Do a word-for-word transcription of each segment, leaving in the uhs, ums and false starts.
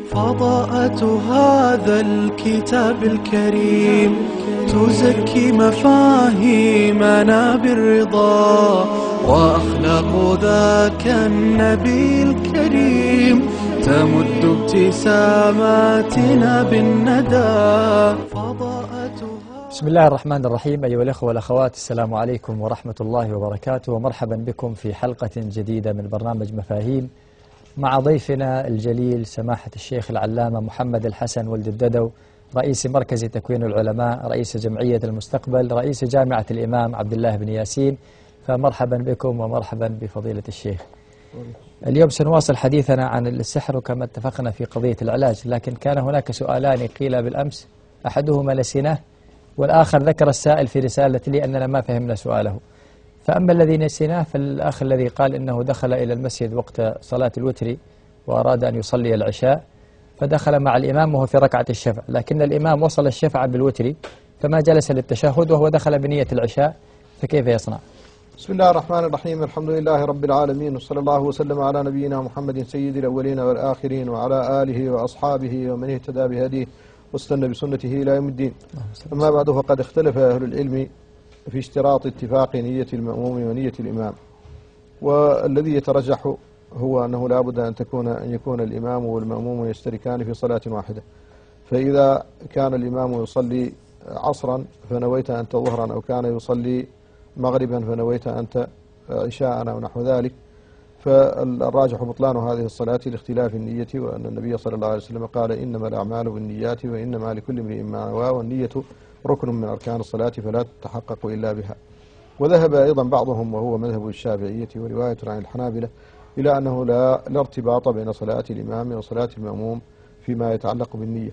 فضاءة هذا الكتاب الكريم تزكي مفاهيمنا بالرضا، وأخلاق ذاك النبي الكريم تمد ابتساماتنا بالندى. بسم الله الرحمن الرحيم. أيها الأخوة والأخوات، السلام عليكم ورحمة الله وبركاته، ومرحبا بكم في حلقة جديدة من برنامج مفاهيم مع ضيفنا الجليل سماحة الشيخ العلامة محمد الحسن ولد الددو، رئيس مركز تكوين العلماء، رئيس جمعية المستقبل، رئيس جامعة الإمام عبد الله بن ياسين. فمرحبا بكم ومرحبا بفضيلة الشيخ. اليوم سنواصل حديثنا عن السحر، وكما اتفقنا في قضية العلاج، لكن كان هناك سؤالان قيل بالأمس، أحدهما نسيناه والآخر ذكر السائل في رسالة لي أننا ما فهمنا سؤاله. فأما الذي نسيناه فالأخ الذي قال إنه دخل إلى المسجد وقت صلاة الوتر وأراد أن يصلي العشاء، فدخل مع الإمام وهو في ركعة الشفع، لكن الإمام وصل الشفع بالوتر فما جلس للتشهد وهو دخل بنية العشاء، فكيف يصنع؟ بسم الله الرحمن الرحيم. الحمد لله رب العالمين، وصلى الله وسلم على نبينا محمد سيد الأولين والآخرين، وعلى آله وأصحابه ومن اهتدى بهديه واستنى بسنته إلى يوم الدين. أما بعد، فقد اختلف أهل العلم في اشتراط اتفاق نية المأموم ونية الإمام، والذي يترجح هو أنه لا بد أن تكون أن يكون الإمام والمأموم يشتركان في صلاة واحدة. فإذا كان الإمام يصلي عصرا فنويت أنت ظهرا، أو كان يصلي مغربا فنويت أنت عشاء أو نحو ذلك، فالراجح بطلان هذه الصلاة لاختلاف النية، وأن النبي صلى الله عليه وسلم قال: إنما الأعمال بالنيات وإنما لكل امرئ ما نوى، والنية ركن من أركان الصلاة فلا تتحقق إلا بها. وذهب أيضا بعضهم، وهو مذهب الشافعية ورواية عن الحنابلة، إلى أنه لا, لا ارتباط بين صلاة الإمام وصلاة المأموم فيما يتعلق بالنية،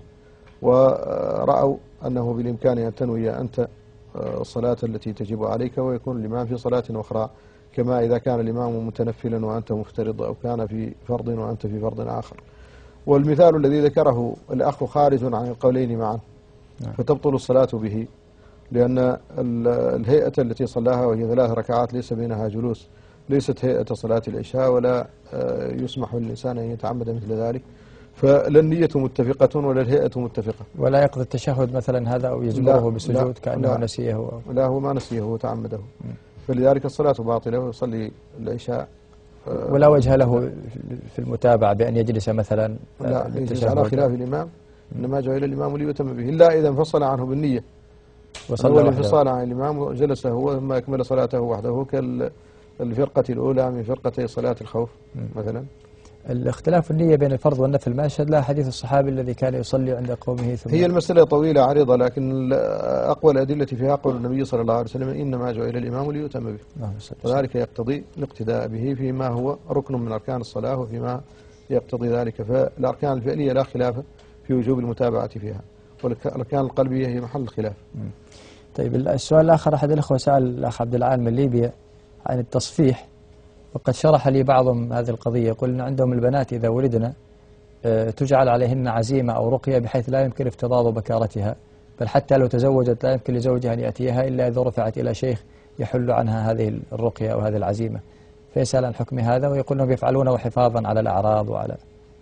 ورأوا أنه بالإمكان أن تنوي أنت الصلاة التي تجب عليك ويكون الإمام في صلاة أخرى، كما إذا كان الإمام متنفلا وأنت مفترض، أو كان في فرض وأنت في فرض آخر. والمثال الذي ذكره الأخ خارج عن القولين معا، فتبطل الصلاة به، لأن الهيئة التي صلاها وهي ثلاث ركعات ليس بينها جلوس، ليست هيئة صلاة العشاء، ولا يسمح للإنسان أن يتعمد مثل ذلك، فلا النية متفقة ولا الهيئة متفقة. ولا يقضي التشهد مثلا هذا، أو يجبره بسجود كأنه لا نسيه أو لا، هو ما نسيه، هو تعمده، فلذلك الصلاة باطلة ويصلي العشاء. ولا وجه له في المتابعة بأن يجلس مثلا لا، يجلس على خلاف الإمام، إنما جعل الإمام ليؤتم به، إلا إذا انفصل عنه بالنية. هو الانفصال عن الإمام وجلس هو ثم أكمل صلاته وحده، كالفرقة الأولى من فرقتي صلاة الخوف مثلا. الاختلاف النية بين الفرض والنفل ما أشهد لها حديث الصحابي الذي كان يصلي عند قومه ثم هي المسألة طويلة عريضة، لكن أقوى الأدلة فيها قول النبي صلى الله عليه وسلم: إنما جعل الإمام ليؤتم به، وذلك يقتضي الاقتداء به فيما هو ركن من أركان الصلاة وفيما يقتضي ذلك. فالأركان الفعلية لا خلاف في وجوب المتابعة فيها، والأركان القلبية هي محل الخلاف. طيب، السؤال الآخر، أحد الأخوة سأل الأخ عبد العال من ليبيا عن التصفيح، وقد شرح لي بعضهم هذه القضية. يقول أن عندهم البنات إذا ولدنا تجعل عليهن عزيمة أو رقية بحيث لا يمكن افتضاض بكارتها، بل حتى لو تزوجت لا يمكن لزوجها أن يأتيها إلا إذا رفعت إلى شيخ يحل عنها هذه الرقية أو هذه العزيمة. فيسأل عن حكم هذا، ويقول أنهم يفعلونه حفاظا على الأعراض وعلى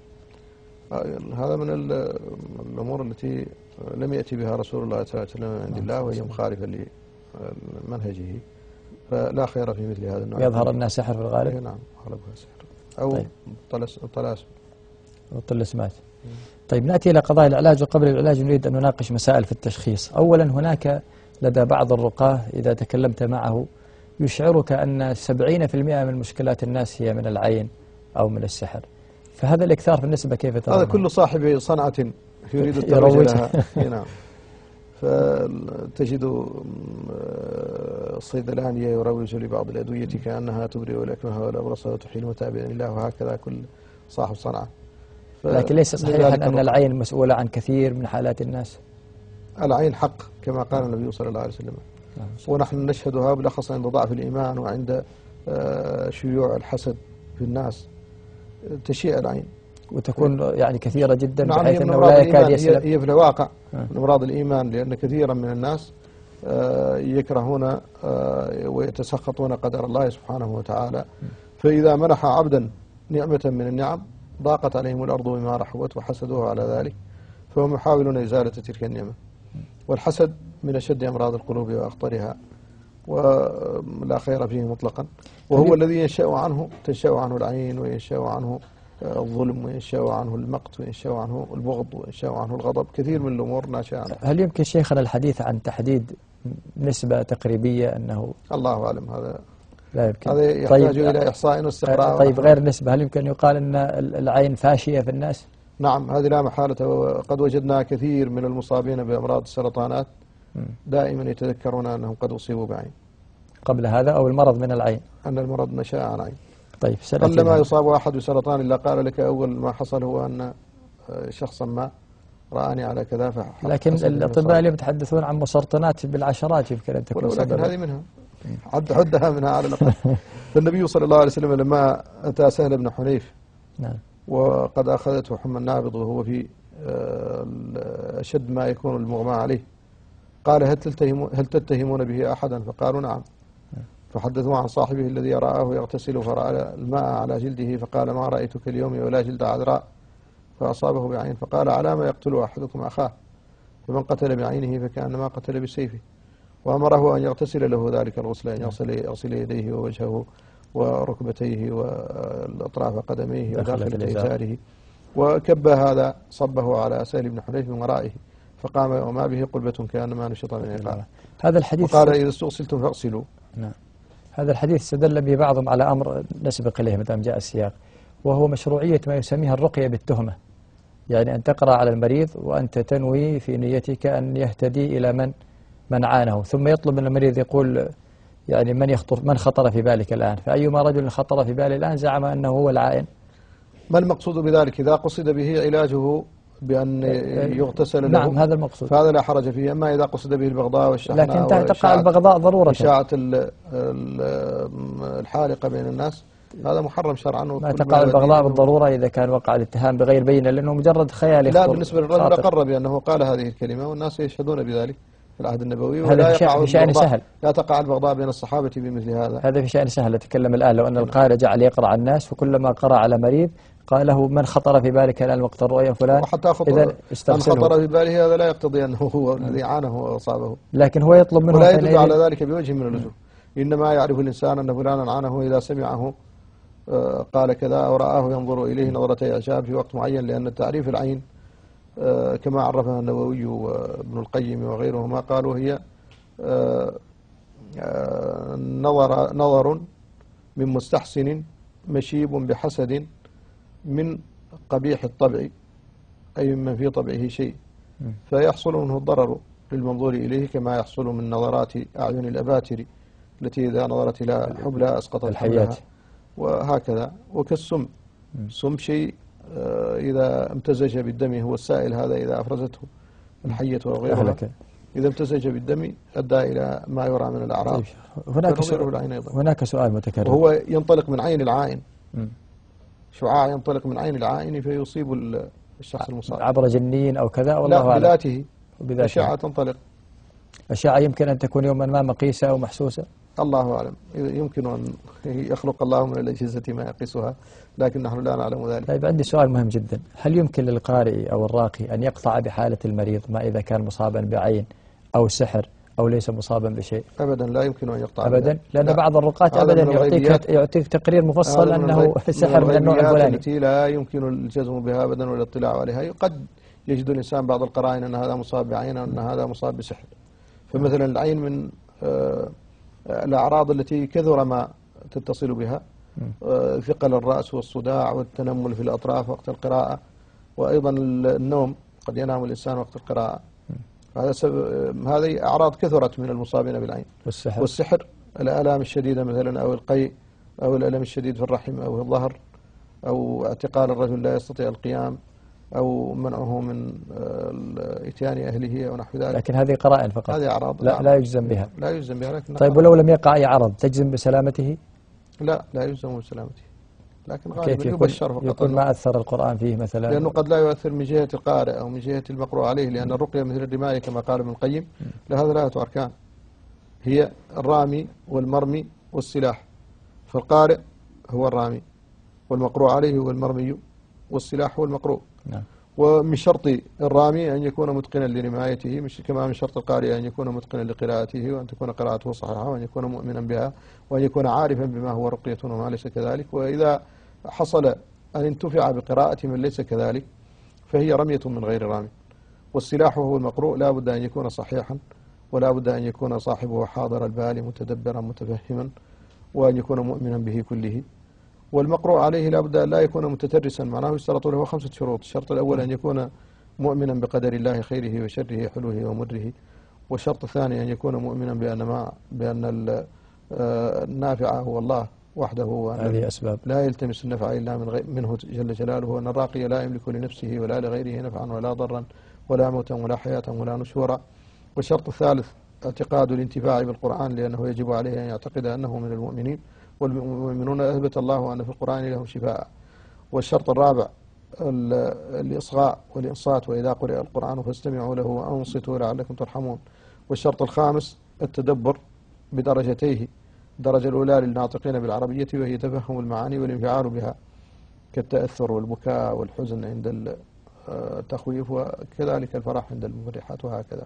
هذا من الأمور التي لم يأتي بها رسول الله صلى الله عليه وسلم من عند الله، وهي مخالفة لمنهجه، فلا خير في مثل هذا النوع. يظهر أنها سحر في الغالب. نعم، غالبها سحر أو طيب. طلاسم والطلسمات. طيب، نأتي إلى قضايا العلاج. وقبل العلاج نريد أن نناقش مسائل في التشخيص. أولا، هناك لدى بعض الرقاة إذا تكلمت معه يشعرك أن سبعين في المئة من مشكلات الناس هي من العين أو من السحر، فهذا الإكثار في النسبة كيف ترى؟ هذا كل صاحب صنعة يريد الترويج لها. نعم، فتجد الصيدلانية يروج لبعض الأدوية كأنها تبرئ الأكمه والأبرص وتحيي المتعب بإذن الله، وهكذا كل صاحب صنعة. لكن ليس صحيحا أن العين مسؤولة عن كثير من حالات الناس. العين حق كما قال النبي صلى الله عليه وسلم، ونحن نشهدها بالأخص عند ضعف الإيمان وعند شيوع الحسد في الناس، تشيء العين وتكون يعني كثيرة جدا. نعم، بحيث أنه لا يكاد يسلم. هي في الواقع من أمراض الإيمان، لأن كثيرا من الناس يكرهون ويتسخطون قدر الله سبحانه وتعالى. فإذا منح عبدا نعمة من النعم ضاقت عليهم الأرض بما رحبت وحسدوه على ذلك، فهم يحاولون إزالة تلك النعمة. والحسد من أشد أمراض القلوب وأخطرها، ولا خير فيه مطلقا، وهو الذي ينشأ عنه تنشأ عنه العين، وينشأ عنه الظلم، وينشأ عنه المقت، وينشأ عنه البغض، وينشأ عنه الغضب. كثير من الأمور ناشئة عنه. هل يمكن شيخنا الحديث عن تحديد نسبة تقريبية أنه الله أعلم؟ هذا لا يمكن. هذا يحتاج طيب إلى إحصاء واستقراء. طيب غير نسبة، هل يمكن يقال أن العين فاشية في الناس؟ نعم، هذه لا محالة. وقد وجدنا كثير من المصابين بأمراض السرطانات دائما يتذكرون أنهم قد أصيبوا بعين قبل هذا، أو المرض من العين، أن المرض نشأ عن عين. طيب قلما يصاب أحد بسرطان إلا قال لك أول ما حصل هو أن شخصا ما رآني على كذا. لكن الأطباء اليوم يتحدثون عن مسرطنات بالعشرات يمكن أن تكون سببا، لكن هذه منها، عد عدها منها على الأقل. فالنبي صلى الله عليه وسلم لما أتى سهل بن حنيف نعم وقد أخذته حمى النابض وهو في أشد ما يكون المغمى عليه، قال هل تتهمون, هل تتهمون به أحدا؟ فقالوا نعم. فحدثوا عن صاحبه الذي رآه يغتسل فرأى الماء على جلده، فقال ما رأيتك اليوم ولا جلد عذراء، فأصابه بعين. فقال على ما يقتل أحدكم أخاه؟ فمن قتل بعينه فكأنما قتل بسيفه. وأمره أن يغتسل له ذلك الغسل، أن يغسل, يغسل يديه ووجهه وركبتيه والأطراف قدميه وداخل إزاره، وكب هذا صبه على سهل بن حنيف من ورائه، فقام وما به قلبة كأنما نشط من عقال. هذا الحديث وقال إذا استغسلتم فاغسلوا. نعم. هذا الحديث استدل به بعضهم على أمر نسبق إليه مثل ما جاء السياق، وهو مشروعية ما يسميها الرقية بالتهمة، يعني أن تقرأ على المريض وأنت تنوي في نيتك أن يهتدي إلى من من عانه، ثم يطلب من المريض يقول يعني من يخطر من خطر في بالك الآن، فأيما رجل خطر في بالي الآن زعم أنه هو العائن. ما المقصود بذلك؟ إذا قصد به علاجه بأن يغتسل له، نعم هذا المقصود، فهذا لا حرج فيه. أما إذا قصد به البغضاء والشحناء، لكن تقع البغضاء ضرورة، إشاعة الحالقة بين الناس، هذا محرم شرعا. ما تقع البغضاء بالضرورة إذا كان وقع الاتهام بغير بينة، لأنه مجرد خيال. لا، بالنسبة للرجل أقر بأنه قال هذه الكلمة والناس يشهدون بذلك في العهد النبوي، هذا في شأن سهل. لا تقع البغضاء بين الصحابة بمثل هذا. هذا في شأن سهل. أتكلم الآن لو أن القارئ جعل يقرأ على الناس، وكلما قرأ على مريض قال له من خطر في بالك الآن وقت الرؤيا فلان، وحتى خطر من خطر في باله هذا لا يقتضي أنه هو الذي عانه وأصابه، لكن هو يطلب منه ولا يدل على ذلك بوجه من الوجوه. إنما يعرف الإنسان أن فلانا عانه إذا سمعه قال كذا أو رآه ينظر إليه نظرة إعجاب في وقت معين، لأن تعريف العين كما عرفها النووي وابن القيم وغيرهما قالوا هي نظر نظر من مستحسن مشيب بحسد من قبيح الطبع، أي ممن في طبعه شيء، فيحصل منه الضرر للمنظور إليه، كما يحصل من نظرات أعين الأباتر التي إذا نظرت إلى حبلى أسقطت الحيات، وهكذا. وكالسم، سم شيء إذا امتزج بالدم، هو السائل هذا إذا أفرزته الحية وغيرها، إذا امتزج بالدم أدى إلى ما يرى من الأعراض. طيب. هناك سؤال هناك سؤال متكرر، وهو ينطلق من عين العائن، شعاع ينطلق من عين العائن فيصيب الشخص المصاب عبر جنين أو كذا، والله أعلم. لا، بذاته، بذاته أشعة تنطلق. أشعة يمكن أن تكون يوما ما مقيسة أو محسوسة، الله أعلم. يمكن أن يخلق الله من الأجهزة ما يقيسها، لكن نحن لا نعلم ذلك. طيب عندي سؤال مهم جدا، هل يمكن للقارئ أو الراقي أن يقطع بحالة المريض ما إذا كان مصابا بعين أو سحر أو ليس مصابا بشيء؟ أبدا لا يمكن أن يقطع أبدا، لأن لا. بعض الرقاة أبدا يعطيك يعطيك تقرير مفصل أنه سحر من النوع الفلاني، التي لا يمكن الجزم بها أبدا ولا الاطلاع عليها. قد يجد الإنسان بعض القرائن أن هذا مصاب بعين وأن هذا مصاب بسحر. فمثلا العين من آه الأعراض التي كثر ما تتصل بها آه ثقل الرأس والصداع والتنمل في الأطراف وقت القراءة، وأيضا النوم، قد ينام الإنسان وقت القراءة. هذا هذه أعراض كثرت من المصابين بالعين. والسحر, والسحر الآلام الشديدة مثلا، أو القيء، أو الألم الشديد في الرحم أو في الظهر، أو اعتقال الرجل لا يستطيع القيام، أو منعه من إتيان أهله أو نحو ذلك. لكن هذه قرائن فقط، هذه أعراض لا, لا يجزم بها. لا يجزم بها. لكن طيب ولو لم يقع أي عرض تجزم بسلامته؟ لا، لا يجزم بسلامته، لكن غالبا يبشر فقط. يكون ما أثر القرآن فيه مثلا، لأنه قد لا يؤثر من جهة القارئ أو من جهة المقروء عليه، لأن الرقية مثل الرماية كما قال ابن القيم لهذا ثلاثة أركان، هي الرامي والمرمي والسلاح. فالقارئ هو الرامي، والمقروء عليه هو المرمي، والسلاح هو المقروء. نعم. ومن شرط الرامي أن يكون متقنا لرمايته، مش كما من شرط القارئ أن يكون متقنا لقراءته، وأن تكون قراءته صحيحة، وأن يكون مؤمنا بها، وأن يكون عارفا بما هو رقية وما ليس كذلك. وإذا حصل أن انتفع بقراءة من ليس كذلك فهي رمية من غير رامي. والسلاح هو المقروء لا بد أن يكون صحيحا، ولا بد أن يكون صاحبه حاضر البال متدبرا متفهما، وأن يكون مؤمنا به كله. والمقروء عليه لا بد أن لا يكون متترسا، معناه يشترط له خمسة شروط. الشرط الأول أن يكون مؤمنا بقدر الله خيره وشره حلوه ومره. والشرط الثاني أن يكون مؤمنا بأن ما بأن النافع هو الله وحده، هذه أسباب لا يلتمس النفع إلا من غير منه جل جلاله، وأن الراقي لا يملك لنفسه ولا لغيره نفعا ولا ضرا ولا موتا ولا حياة ولا نشورا. والشرط الثالث اعتقاد الانتفاع بالقرآن، لأنه يجب عليه أن يعتقد أنه من المؤمنين، والمؤمنون أثبت الله أن في القرآن لهم شفاء. والشرط الرابع الإصغاء والإنصات، وإذا قرئ القرآن فاستمعوا له وأنصتوا لعلكم ترحمون. والشرط الخامس التدبر بدرجتيه، الدرجة الأولى للناطقين بالعربية وهي تفهم المعاني والانفعال بها، كالتأثر والبكاء والحزن عند التخويف، وكذلك الفرح عند المفرحات، وهكذا.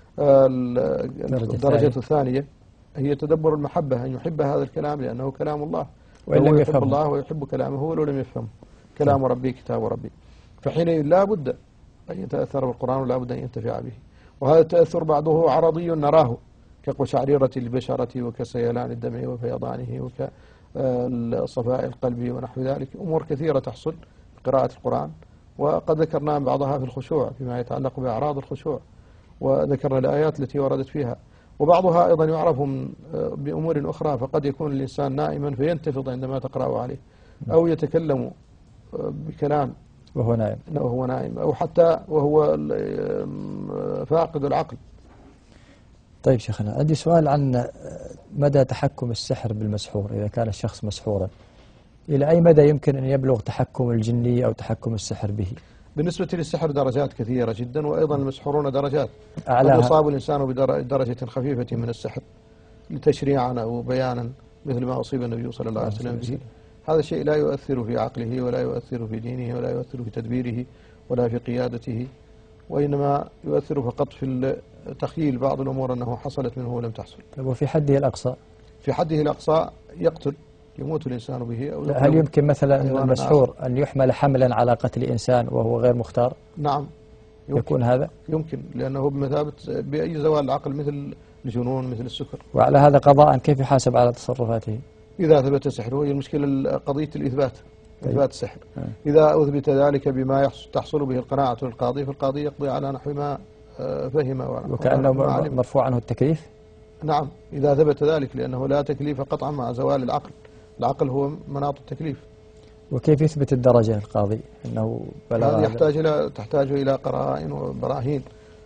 الدرجة الثانية هي تدبر المحبة، أن يحب هذا الكلام لأنه كلام الله، وإن لم يحب الله ويحب كلامه ولو لم يفهم كلام ربي كتاب ربي، فحينئذ لا بد أن يتأثر بالقرآن ولا بد أن ينتفع به. وهذا التأثر بعضه عرضي نراه كقشعريرة البشرة وكسيلان الدمع وفيضانه وكصفاء القلب ونحو ذلك، أمور كثيرة تحصل بقراءة القرآن، وقد ذكرنا بعضها في الخشوع فيما يتعلق بأعراض الخشوع، وذكرنا الآيات التي وردت فيها. وبعضها أيضا يعرف بأمور أخرى، فقد يكون الإنسان نائما فينتفض عندما تقرأ عليه، أو يتكلم بكلام وهو نائم وهو نائم، أو حتى وهو فاقد العقل. طيب شيخنا، عندي سؤال عن مدى تحكم السحر بالمسحور. إذا كان الشخص مسحورا، إلى أي مدى يمكن أن يبلغ تحكم الجني أو تحكم السحر به؟ بالنسبة للسحر درجات كثيرة جدا، وأيضا المسحورون درجات. أعلاها قد يصاب الإنسان بدرجة خفيفة من السحر لتشريعا أو بيانا، مثل ما أصيب النبي صلى الله عليه وسلم به. هذا الشيء لا يؤثر في عقله ولا يؤثر في دينه ولا يؤثر في تدبيره ولا في قيادته، وإنما يؤثر فقط في تخيل بعض الأمور أنه حصلت منه ولم تحصل. وفي حده الأقصى؟ في حده الأقصى يقتل، يموت الإنسان به. أو هل يمكن مثلا المسحور أن يحمل حملا على قتل إنسان وهو غير مختار؟ نعم يمكن. يكون هذا؟ يمكن، لأنه بمثابة بأي زوال العقل، مثل الجنون مثل السكر. وعلى هذا قضاء كيف يحاسب على تصرفاته؟ إذا ثبت سحره، هي المشكلة قضية الإثبات، طيب. إثبات السحر. آه. إذا أثبت ذلك بما تحصل به القناعة للقاضي، فالقاضي يقضي على نحو ما فهم. وكأنه مرفوع عنه التكليف؟ نعم إذا ثبت ذلك، لأنه لا تكليف قطعا مع زوال العقل، العقل هو مناط التكليف. وكيف يثبت الدرجة القاضي أنه بلغ؟ يحتاج إلى تحتاج إلى قرائن وبراهين،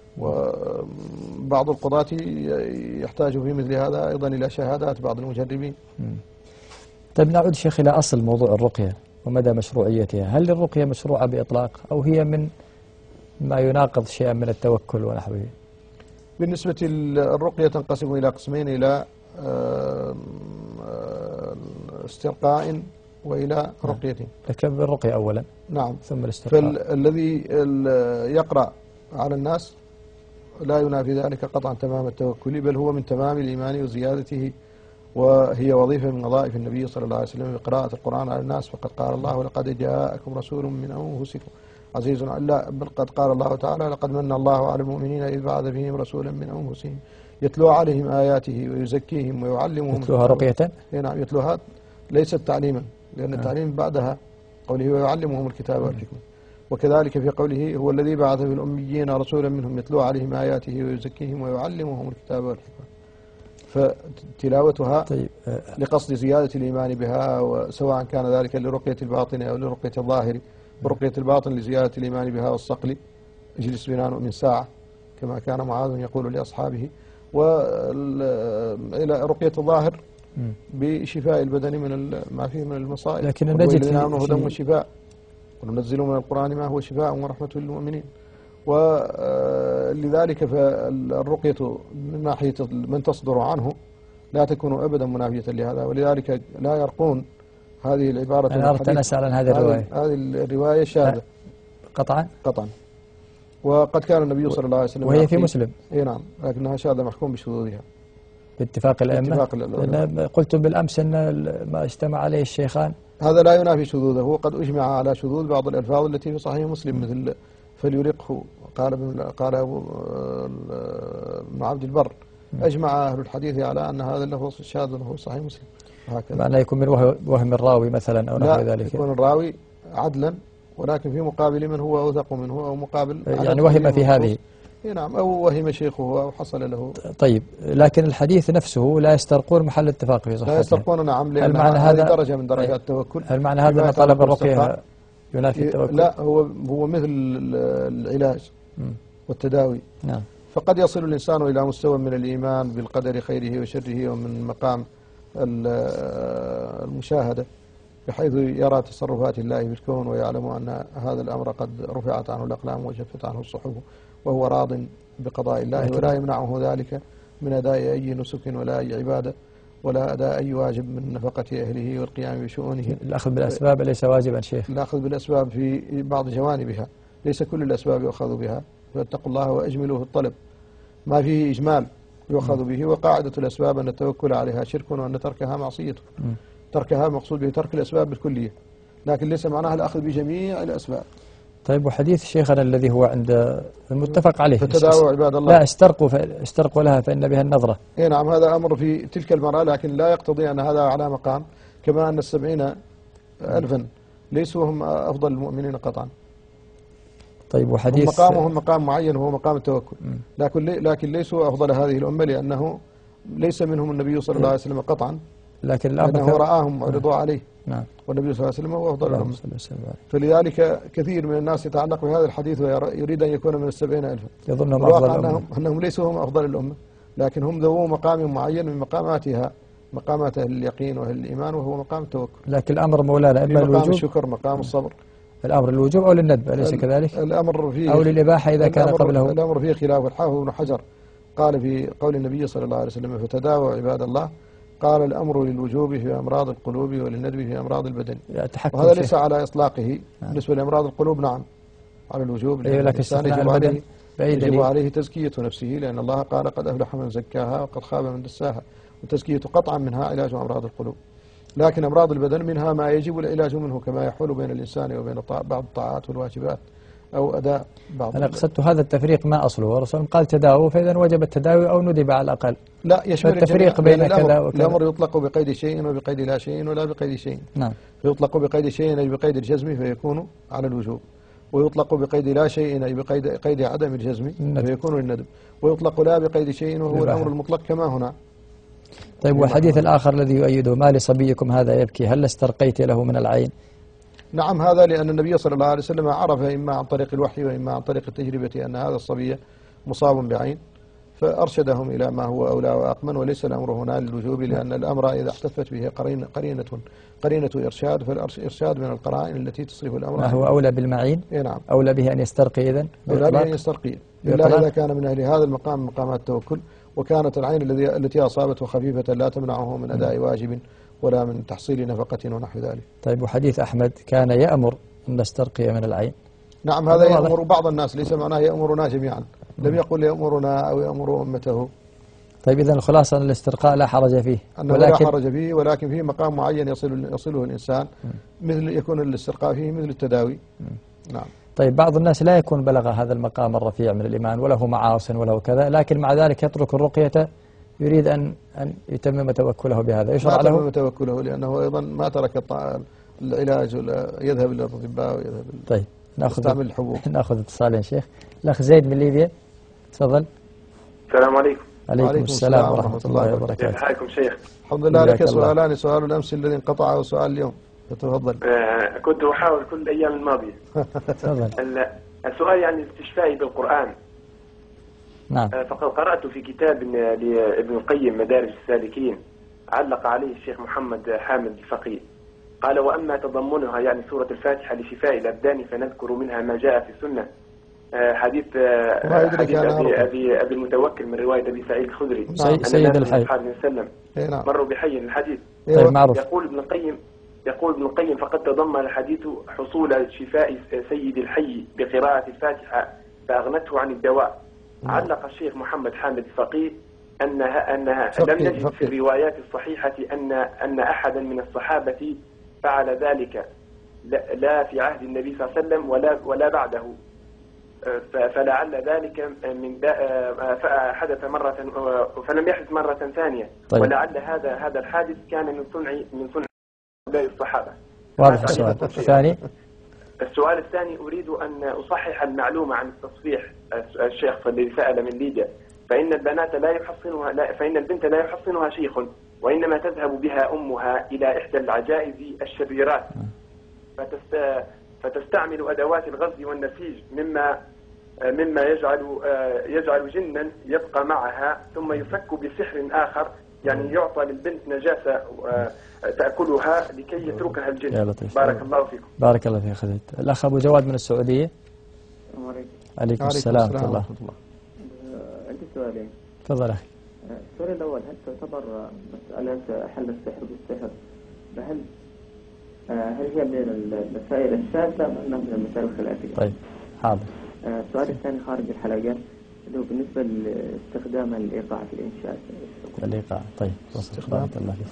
وبعض القضاة يحتاج في مثل هذا أيضا إلى شهادات بعض المجربين. طيب نعود شيخ إلى أصل موضوع الرقية ومدى مشروعيتها. هل الرقية مشروعة بإطلاق، أو هي من ما يناقض شيئا من التوكل ونحوه؟ بالنسبة للرقية تنقسم إلى قسمين، إلى استرقاء وإلى رقية. لكن بالرقية أولا. نعم. ثم الاسترقاء. فالذي يقرأ على الناس لا ينافي ذلك قطعا تمام التوكل، بل هو من تمام الإيمان وزيادته، وهي وظيفة من وظائف النبي صلى الله عليه وسلم بقراءة القرآن على الناس. فقد قال الله: لقد جاءكم رسول من أنفسكم عزيز لا بل قد قال الله تعالى: لقد من الله على المؤمنين إذ بعث فيهم رسولا من أنفسهم يتلو عليهم آياته ويزكيهم ويعلمهم. يتلوها رقية؟ نعم يتلوها، ليست تعليما، لأن التعليم بعدها قوله ويعلمهم الكتاب والحكمة. وكذلك في قوله: هو الذي بعث في الأميين رسولا منهم يتلو عليهم آياته ويزكيهم ويعلمهم الكتاب والحكمة. فتلاوتها طيب. لقصد زيادة الإيمان بها، وسواء كان ذلك لرقية الباطن أو لرقية الظاهر. برقية الباطن لزيادة الإيمان بها والصقل، اجلس بنا من ساعة كما كان معاذ يقول لأصحابه. وإلى رقية الظاهر بشفاء البدن من ما فيه من المصائب. لكن نجد في هدى وشفاء، وننزل من القرآن ما هو شفاء ورحمة للمؤمنين. ولذلك فالرقية من ناحية من تصدر عنه لا تكون أبدا منافية لهذا، ولذلك لا يرقون هذه العبارة أنا أردت أن أسأل عن هذه الرواية. هذه الرواية شاذة قطعا قطعا. وقد كان النبي صلى الله عليه وسلم وهي في مسلم. اي نعم، لكنها شاذة محكوم بشذوذها باتفاق الأئمة. باتفاق الأئمة. قلت بالأمس أن ما اجتمع عليه الشيخان. هذا لا ينافي شذوذه، وقد أجمع على شذوذ بعض الألفاظ التي في صحيح مسلم مثل فليرقه، قال قال ابن عبد البر أجمع أهل الحديث على أن هذا اللفظ شاذ وهو صحيح مسلم. وهكذا معناه يكون من وهم الراوي مثلا أو نحو ذلك. يكون الراوي عدلا، ولكن في مقابل من هو أوثق منه، أو مقابل يعني وهم في هذه. نعم، أو وهم شيخه أو حصل له. طيب، لكن الحديث نفسه لا يسترقون محل اتفاق في صحته. لا يسترقون، نعم، لأن المعنى هذه هذا درجة من درجات التوكل. هل معنى هذا أن طلب الرقية ينافي التوكل؟ لا، هو هو مثل العلاج والتداوي. نعم. فقد يصل الإنسان إلى مستوى من الإيمان بالقدر خيره وشره، ومن مقام المشاهدة بحيث يرى تصرفات الله في الكون، ويعلم أن هذا الأمر قد رفعت عنه الأقلام وجفت عنه الصحف، وهو راض بقضاء الله، ولا يمنعه ذلك من أداء أي نسك ولا أي عبادة ولا أداء أي واجب من نفقة أهله والقيام بشؤونه. الأخذ بالأسباب ليس واجبا شيخ. الأخذ بالأسباب في بعض جوانبها، ليس كل الأسباب يؤخذ بها، فاتقوا الله وأجملوا في الطلب، ما فيه إجمال يؤخذ به. وقاعدة الأسباب أن التوكل عليها شرك، وأن تركها معصية. تركها مقصود به ترك الأسباب بالكلية، لكن ليس معناها الأخذ بجميع الأسباب. طيب، وحديث شيخنا الذي هو عند المتفق عليه فتداووا عباد الله، لا استرقوا استرقوا لها فإن بها النظرة. اي نعم، هذا أمر في تلك المرأة، لكن لا يقتضي أن هذا على مقام، كما أن السبعين ألفا ليسوا هم أفضل المؤمنين قطعا. طيب، وحديث مقامهم مقام معين وهو مقام التوكل، لكن لكن ليسوا أفضل هذه الأمة، لأنه ليس منهم النبي صلى الله عليه وسلم قطعا، لكن الأمر لأنه رآهم ورضوا عليه. نعم. والنبي صلى الله عليه وسلم هو أفضل الأمة. فلذلك كثير من الناس يتعلق بهذا الحديث ويريد أن يكون من السبعين ألفا، يظنهم أفضل الأمة. أنهم, أنهم ليسوا هم أفضل الأمة، لكن هم ذو مقام معين من مقاماتها، مقامات أهل اليقين وأهل الإيمان، وهو مقام التوكل. لكن الأمر مولانا إما مقام الوجوب، الشكر، مقام الصبر. الأمر الوجوب أو للندب، أليس كذلك؟ الأمر فيه أو للإباحة إذا كان قبله. الأمر فيه خلاف. الحافظ ابن حجر قال في قول النبي صلى الله عليه وسلم فتداووا عباد الله، قال الأمر للوجوب في أمراض القلوب وللندب في أمراض البدن. وهذا ليس على إطلاقه. نعم. بالنسبة لأمراض القلوب نعم على الوجوب، لأن الإنسان يجب عليه, يجب عليه تزكية نفسه، لأن الله قال قد أفلح من زكاها وقد خاب من دساها، والتزكية قطعا منها علاج أمراض القلوب. لكن أمراض البدن منها ما يجب العلاج منه، كما يحول بين الإنسان وبين بعض الطاعات والواجبات أو أداء بعض. أنا قصدت هذا التفريق ما أصله، والرسول قال تداووا، فإذا وجب التداوي أو ندب على الأقل. لا، يشمل التفريق بين كذا وكذا. الأمر يطلق بقيد شيء وبقيد لا شيء ولا بقيد شيء. نعم. فيطلق بقيد شيء أي بقيد الجزم فيكون على الوجوب، ويطلق بقيد لا شيء أي بقيد قيد عدم الجزم فيكون للندب، ويطلق لا بقيد شيء وهو الأمر المطلق كما هنا. طيب، والحديث الآخر الذي يؤيده ما لصبيكم هذا يبكي هل استرقيت له من العين؟ نعم، هذا لأن النبي صلى الله عليه وسلم عرف إما عن طريق الوحي وإما عن طريق التجربة أن هذا الصبي مصاب بعين، فأرشدهم إلى ما هو أولى وأقمن، وليس الأمر هنا للوجوب، لأن الأمر إذا احتفت به قرينة قرينة قرينة إرشاد، فالإرشاد من القرائن التي تصرف الأمر. ما هو أولى بالمعين؟ إيه نعم، أولى به أن يسترقي إذن؟ أولى به أن يسترقي، إلا إذا كان من أهل هذا المقام مقامات التوكل، وكانت العين الذي التي أصابته خفيفة لا تمنعه من أداء واجب ولا من تحصيل نفقة ونحو ذلك. طيب، وحديث أحمد كان يأمر أن نسترقي من العين. نعم، هذا يأمر بعض الناس، ليس معناه يأمرنا جميعا، لم يقل يأمرنا أو يأمر أمته. طيب، إذن الخلاصة أن الاسترقاء لا حرج فيه، ولكن لا حرج فيه، ولكن فيه مقام معين يصل يصله الإنسان، مثل يكون الاسترقاء فيه مثل التداوي. نعم. طيب، بعض الناس لا يكون بلغ هذا المقام الرفيع من الإيمان وله معاصٍ وله كذا، لكن مع ذلك يترك الرقية، يريد أن أن يتمم توكله بهذا، يشرع له؟ يتمم توكله، لأنه أيضا ما ترك العلاج ولا يذهب إلى الأطباء ويذهب. طيب، ناخذ الحبوب. ناخذ اتصالين شيخ. الأخ زيد من ليبيا، تفضل. السلام عليكم. عليكم السلام ورحمة الله وبركاته. كيف حالكم شيخ؟ الحمد لله. لك سؤالان، سؤال الأمس الذي انقطع وسؤال اليوم، تفضل. آه كنت أحاول كل الأيام الماضية. تفضل. السؤال يعني استشفائي بالقرآن. نعم. آه فقد قرأت في كتاب لابن القيم مدارج السالكين، علق عليه الشيخ محمد حامد الفقيه، قال وأما تضمنها يعني سورة الفاتحة لشفاء الأبدان فنذكر منها ما جاء في السنة. آه حديث آه حديث أبي, أبي, أبي المتوكل من رواية أبي سعيد الخدري سيد الحي صلى الله عليه وسلم مروا بحي الحديث. طيب، معروف. يقول ابن القيم يقول ابن القيم: فقد تضمن الحديث حصول شفاء سيد الحي بقراءة الفاتحة فأغنته عن الدواء. علق الشيخ محمد حامد الفقيه أنها أنها لم نجد في الروايات الصحيحة أن أن أحدا من الصحابة فعل ذلك، لا في عهد النبي صلى الله عليه وسلم ولا ولا بعده، فلعل ذلك من حدث مرة فلم يحدث مرة ثانية. طيب. ولعل هذا هذا الحادث كان من صنع من صنع الصحابة. واضح السؤال الثاني. السؤال الثاني: أريد أن أصحح المعلومة عن التصفيح الشيخ الذي سأل من ليبيا، فإن البنات لا يحصنها لا فإن البنت لا يحصنها شيخ، وإنما تذهب بها أمها إلى إحدى العجائز الشريرات فتست فتستعمل أدوات الغزل والنسيج مما مما يجعل يجعل جنا يبقى معها، ثم يفك بسحر آخر، يعني يعطى للبنت نجاسة تأكلها لكي يتركها الجن. بارك الله فيكم. بارك الله فيك خالد. الأخ أبو جواد من السعودية. عليكم السلام ورحمة الله. عندي سؤالين. تفضل أخي. السؤال الأول: هل تعتبر مسألة حل السحر بالسحر هل هل هي من المسائل الشاذة أم أنها من المسائل الخلافية؟ طيب حاضر. السؤال الثاني خارج الحلقة اللي هو بالنسبة لاستخدام الإيقاع في الإنشاء. الإيقاع. طيب بارك الله فيك.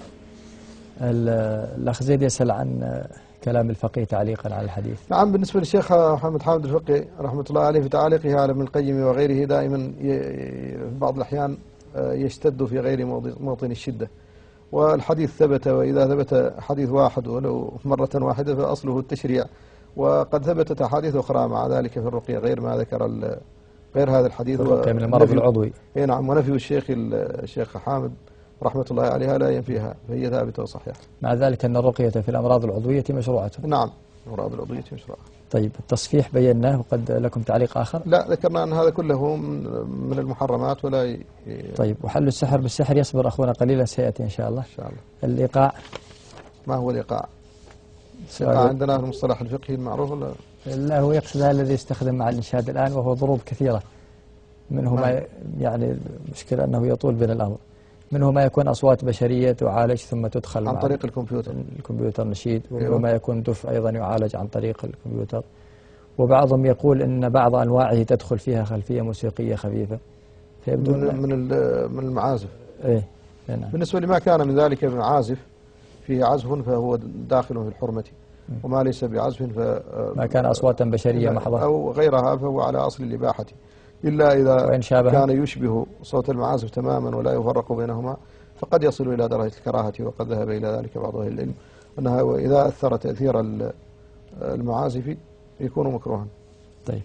الأخ زيد يسأل عن كلام الفقيه تعليقا على الحديث. نعم، بالنسبة للشيخ محمد حامد الفقيه رحمة الله عليه في تعليقه على ابن القيم وغيره دائما في بعض الأحيان يشتد في غير موطن الشدة، والحديث ثبت، وإذا ثبت حديث واحد ولو مرة واحدة فأصله التشريع، وقد ثبتت أحاديث أخرى مع ذلك في الرقية غير ما ذكر غير هذا الحديث من المرض العضوي. نعم، ونفي الشيخ الشيخ حامد رحمة الله عليها لا ينفيها، فهي ثابتة وصحيحة. مع ذلك أن الرقية في الأمراض العضوية مشروعة. نعم، الأمراض العضوية مشروعة. طيب التصفيح بيناه، وقد لكم تعليق آخر؟ لا، ذكرنا أن هذا كله من المحرمات ولا ي... طيب، وحل السحر بالسحر يصبر أخونا قليلا سيأتي إن شاء الله. إن شاء الله. الإيقاع. ما هو الإيقاع؟ الإيقاع عندنا في المصطلح الفقهي المعروف ولا؟ لا، هو يقصد هذا الذي يستخدم مع الإنشاد الآن، وهو ضروب كثيرة، منه ما يعني المشكلة أنه يطول بين الأمر، منه ما يكون أصوات بشرية تعالج ثم تدخل عن طريق الكمبيوتر الكمبيوتر نشيد، ومنه ما يكون دف أيضا يعالج عن طريق الكمبيوتر، وبعضهم يقول أن بعض أنواعه تدخل فيها خلفية موسيقية خفيفة فيبدو من من من المعازف. إيه نعم. بالنسبة لما كان من ذلك من عازف فيه عزف فهو داخل في الحرمة، وما ليس بعزف ف ما كان أصواتا بشرية محضة أو غيرها فهو على أصل الإباحة، إلا إذا كان يشبه صوت المعازف تماما ولا يفرق بينهما فقد يصل إلى درجة الكراهة، وقد ذهب إلى ذلك بعض أهل العلم أنها إذا أثر تأثير المعازف يكون مكروها. طيب،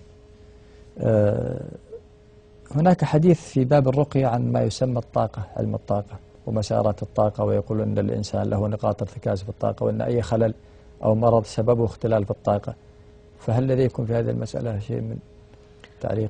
أه هناك حديث في باب الرقية عن ما يسمى الطاقة، علم الطاقة ومسارات الطاقة، ويقول أن الإنسان له نقاط ارتكاز في الطاقة، وأن أي خلل أو مرض سببه اختلال في الطاقة، فهل لديكم في هذه المسألة شيء من تعليق؟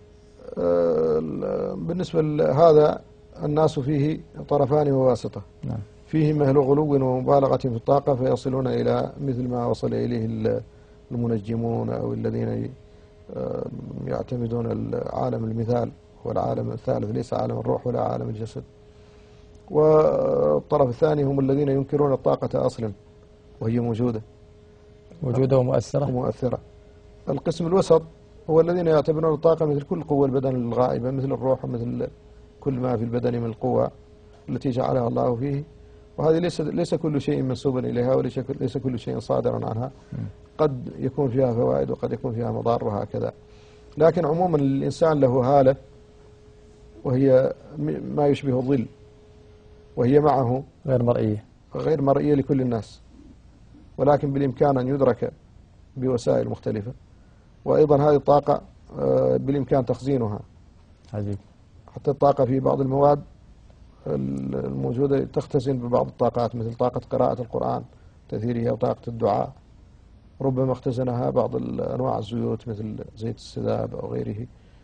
بالنسبة لهذا الناس فيه طرفان وواسطة. نعم. فيه مهل غلو ومبالغة في الطاقة فيصلون إلى مثل ما وصل إليه المنجمون أو الذين يعتمدون عالم المثال والعالم الثالث ليس عالم الروح ولا عالم الجسد. والطرف الثاني هم الذين ينكرون الطاقة أصلا وهي موجودة موجودة ومؤثرة ومؤثرة. القسم الوسط هو الذين يعتبرون الطاقة مثل كل قوة البدن الغائبة، مثل الروح ومثل كل ما في البدن من القوة التي جعلها الله فيه، وهذه ليس ليس كل شيء منسوبا إليها وليس كل شيء صادرا عنها، قد يكون فيها فوائد وقد يكون فيها مضار وهكذا. لكن عموما الإنسان له هالة وهي ما يشبه الظل، وهي معه غير مرئية غير مرئية لكل الناس، ولكن بالإمكان أن يدرك بوسائل مختلفة. وأيضا هذه الطاقة بالإمكان تخزينها. عجيب. حتى الطاقة في بعض المواد الموجودة تختزن ببعض الطاقات، مثل طاقة قراءة القرآن تأثيرها وطاقة الدعاء، ربما اختزنها بعض أنواع الزيوت مثل زيت السداب أو غيره،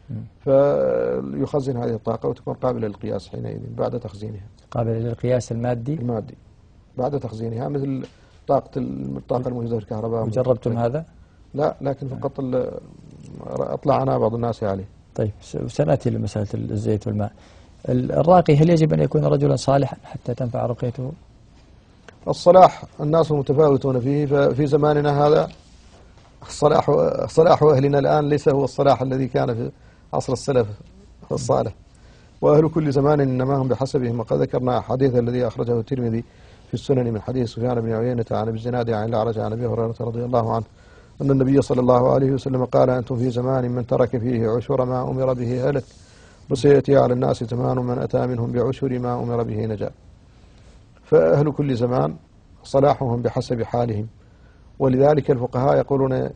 فيخزن هذه الطاقة وتكون قابلة للقياس حينئذ بعد تخزينها. قابلة للقياس المادي؟ المادي بعد تخزينها، مثل طاقة الطاقة الموجودة في الكهرباء. وجربتم هذا؟ لا، لكن فقط أطلع أنا بعض الناس عليه. طيب، سنأتي لمسألة الزيت والماء. الراقي هل يجب أن يكون رجلا صالحا حتى تنفع رقيته؟ الصلاح الناس متفاوتون فيه، ففي زماننا هذا الصلاح صلاح أهلنا الآن ليس هو الصلاح الذي كان في عصر السلف الصالح، وأهل كل زمان إنما هم بحسبهم. وقد ذكرنا حديث الذي أخرجه الترمذي في السنن من حديث سفيان بن عيينة عن أبي الزناد عن الأعرج عن أبي هريرة رضي الله عنه أن النبي صلى الله عليه وسلم قال: أنتم في زمان من ترك فيه عشر ما أمر به هلك، وسيأتي على الناس زمان من أتى منهم بعشر ما أمر به نجا. فأهل كل زمان صلاحهم بحسب حالهم، ولذلك الفقهاء يقولون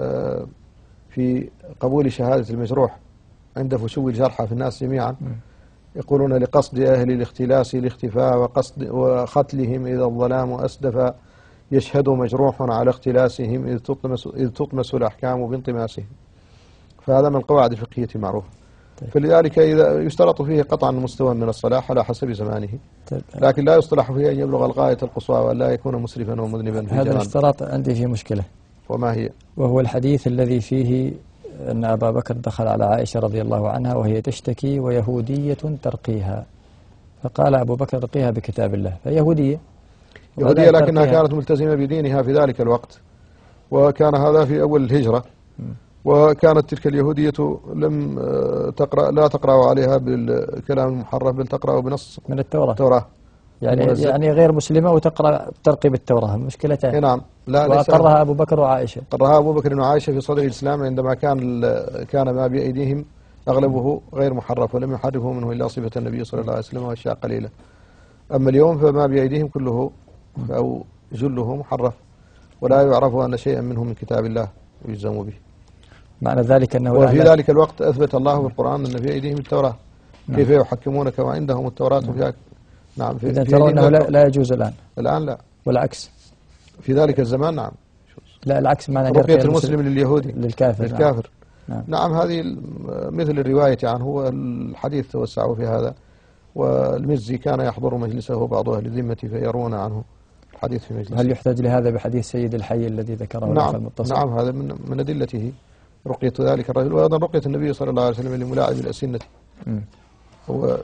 في قبول شهادة المجروح عند فشو الجرحى في الناس جميعا، يقولون: لقصد أهل الاختلاس الاختفاء، وقصد وقتلهم إذا الظلام أسدفا، يشهد مجروح على اختلاسهم إذ تطمس, إذ تطمس الأحكام بانطماسهم. فهذا من القواعد الفقهية المعروفة. طيب. فلذلك إذا يشترط فيه قطعا مستوى من الصلاح على حسب زمانه. طيب. لكن لا يصطلح فيه أن يبلغ الغاية القصوى ولا يكون مسرفا ومذنبا في هذا الاشتراط عندي فيه مشكلة. وما هي؟ وهو الحديث الذي فيه أن أبا بكر دخل على عائشة رضي الله عنها وهي تشتكي ويهودية ترقيها، فقال أبو بكر: رقيها بكتاب الله. فيهودية يهودية لكنها كانت ملتزمة بدينها في ذلك الوقت، وكان هذا في أول الهجرة، وكانت تلك اليهودية لم تقرأ لا تقرأ عليها بالكلام المحرف، بل تقرأ بنص من التوراة, التوراة. يعني منزل. يعني غير مسلمة وتقرأ ترقي بالتوراة، مشكلتين. نعم. لا وأقرها أبو بكر وعائشة. أقرها أبو بكر وعائشة في صدر الإسلام عندما كان كان ما بأيديهم أغلبه غير محرف، ولم يحرفه منه إلا صفة النبي صلى الله عليه وسلم وأشياء قليلة. أما اليوم فما بأيديهم كله أو جله محرف، ولا يعرف أن شيئا منه من كتاب الله يجزم به. معنى ذلك أنه وفي ذلك الوقت أثبت الله في القرآن أن في أيديهم التوراة. نعم. كيف يحكمونك وعندهم التوراة فيها؟ نعم. في إذا ترى أنه لا, لا يجوز الآن. الآن لا. والعكس في ذلك الزمان. نعم. لا العكس، معنى رقية المسلم لليهودي للكافر. للكافر. نعم. نعم. هذه مثل الرواية عنه، والحديث توسعوا في هذا، والمزي كان يحضر مجلسه بعض أهل الذمة فيرون عنه الحديث في مجلسه. هل يحتاج لهذا بحديث سيد الحي الذي ذكره؟ نعم. المتصل؟ نعم. هذا من من أدلته رقية ذلك الرجل، وأيضا رقية النبي صلى الله عليه وسلم لملاعب الأسنة. م. هو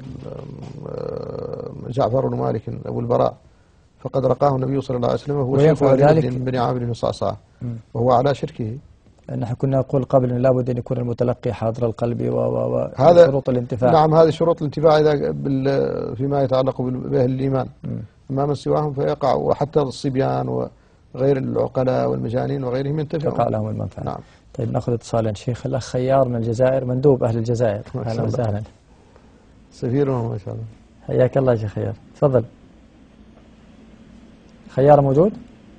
جعفر بن مالك أبو البراء، فقد رقاه النبي صلى الله عليه وسلم وهو شيخ ذلك بن عامر بن صعصعة، وهو على شركه. نحن كنا نقول قبل أن لابد أن يكون المتلقي حاضر القلب وشروط الانتفاع. نعم. هذه شروط الانتفاع إذا فيما يتعلق بأهل الإيمان. أما من سواهم فيقع، وحتى الصبيان وغير العقلاء والمجانين وغيرهم ينتفعون. تقع لهم المنفعة. نعم. طيب نأخذ اتصالا. شيخ الأخ خيار من الجزائر، مندوب أهل الجزائر. أهلا وسهلا. سفيرهم ما شاء الله. حياك الله يا شيخ خيار، تفضل. خيار موجود؟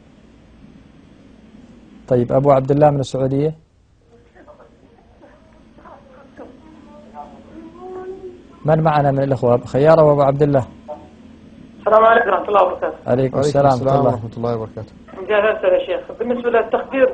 طيب أبو عبد الله من السعودية. من معنا من الأخوة؟ خيار وأبو عبد الله. السلام عليكم ورحمة الله وبركاته. عليكم السلام ورحمة الله وبركاته. مجاهدة يا شيخ. بالنسبة للتخدير،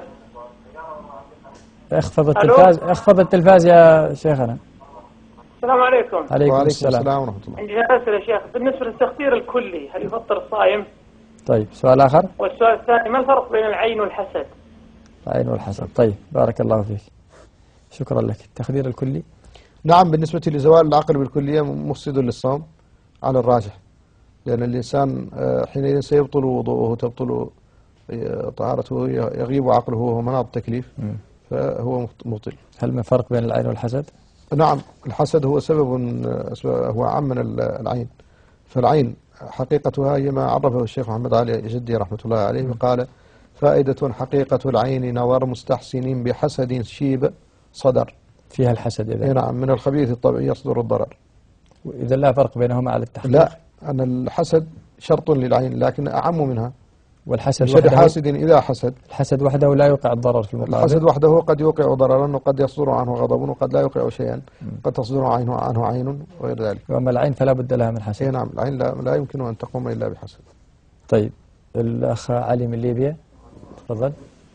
اخفض التلفاز. اخفض التلفاز يا شيخنا. السلام عليكم. عليكم وعليكم السلام. السلام ورحمة الله. عندي أسئلة يا شيخ. بالنسبة للتخدير الكلي، هل يفطر الصائم؟ طيب سؤال آخر. والسؤال الثاني، ما الفرق بين العين والحسد؟ العين والحسد. طيب بارك الله فيك، شكرا لك. التخدير الكلي. نعم. بالنسبة لزوال العقل بالكلية مفسد للصوم على الراجح، لأن الإنسان حينئذ سيبطل وضوءه، تبطل طهارته، يغيب عقله وهو مناط التكليف، فهو مبطل. هل من فرق بين العين والحسد؟ نعم. الحسد هو سبب، هو عام من العين. فالعين حقيقتها هي ما عرفه الشيخ محمد علي جدي رحمة الله عليه، وقال: فائدة حقيقة العين نظر مستحسن بحسد شيب صدر. فيها الحسد إذا. نعم. من الخبيث الطبيعي يصدر الضرر. إذا لا فرق بينهما على التحقيق؟ لا، أن الحسد شرط للعين لكن أعم منها. والحسد وحده حاسد إذا حسد. الحسد وحده لا يوقع الضرر في المقابل. الحسد وحده قد يوقع ضررا، وقد يصدر عنه غضب، وقد لا يوقع شيئا، قد تصدر عنه عنه عين وغير ذلك. وأما العين فلا بد لها من حسد. نعم. العين لا, لا يمكن أن تقوم إلا بحسد. طيب الأخ علي من ليبيا، تفضل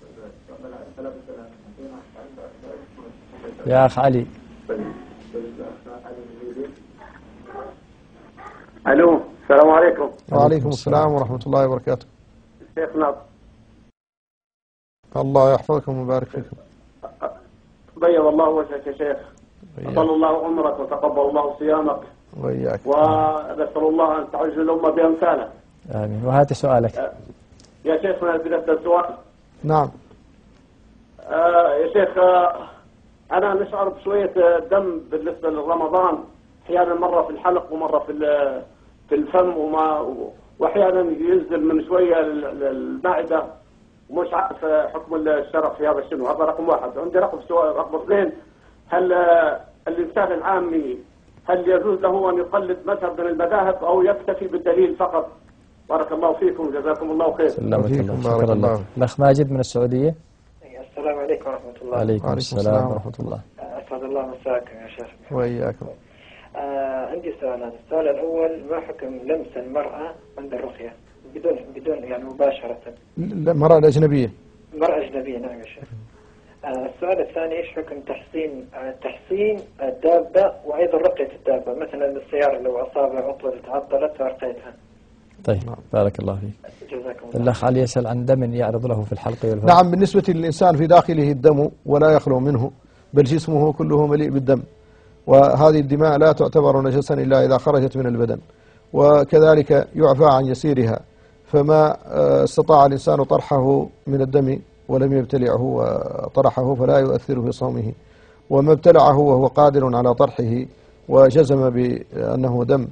يا أخ علي. ألو، السلام عليكم. وعليكم السلام ورحمة الله وبركاته. شيخنا الله يحفظكم ويبارك فيكم. بيض الله وجهك يا شيخ، أطل الله عمرك وتقبل الله صيامك، وإياك، ونسأل الله أن تعج الأمة بأمثاله. آمين. وهات سؤالك. يا شيخنا بدأت السؤال. نعم. آه يا شيخ، آه أنا نشعر بشوية دم بالنسبة لرمضان، أحيانا مرة في الحلق ومرة في في الفم، وما وأحيانا ينزل من شوية المعدة، ومش عارف حكم الشرع في هذا شنو. هذا رقم واحد. عندي رقم سؤال رقم اثنين، هل آه الإنسان العامي هل يجوز له أن يقلد مذهب من المذاهب أو يكتفي بالدليل فقط؟ بارك الله فيكم، جزاكم الله خير. سلامك الله. شكرا لك. الأخ ماجد من السعودية. السلام عليكم ورحمة الله. عليكم السلام ورحمة الله. أسعد الله مساكم يا شيخ. وإياكم. آه عندي سؤالات. السؤال الأول، ما حكم لمس المرأة عند الرقية بدون بدون يعني مباشرة؟ المرأة الأجنبية. مرأة أجنبية، نعم يا شيخ. آه السؤال الثاني، إيش حكم تحسين آه تحسين الدابة وأيضا رقية الدابة؟ مثلا السيارة لو أصابها عطلة تعطلت فرقيتها. طيب بارك الله فيك. جزاكم الله. الأخ علي يسأل عن دم يعرض له في الحلق والفم. نعم، بالنسبة للإنسان في داخله الدم ولا يخلو منه، بل جسمه كله مليء بالدم، وهذه الدماء لا تعتبر نجسا إلا إذا خرجت من البدن، وكذلك يعفى عن يسيرها. فما استطاع الإنسان طرحه من الدم ولم يبتلعه وطرحه فلا يؤثر في صومه، وما ابتلعه وهو قادر على طرحه وجزم بأنه دم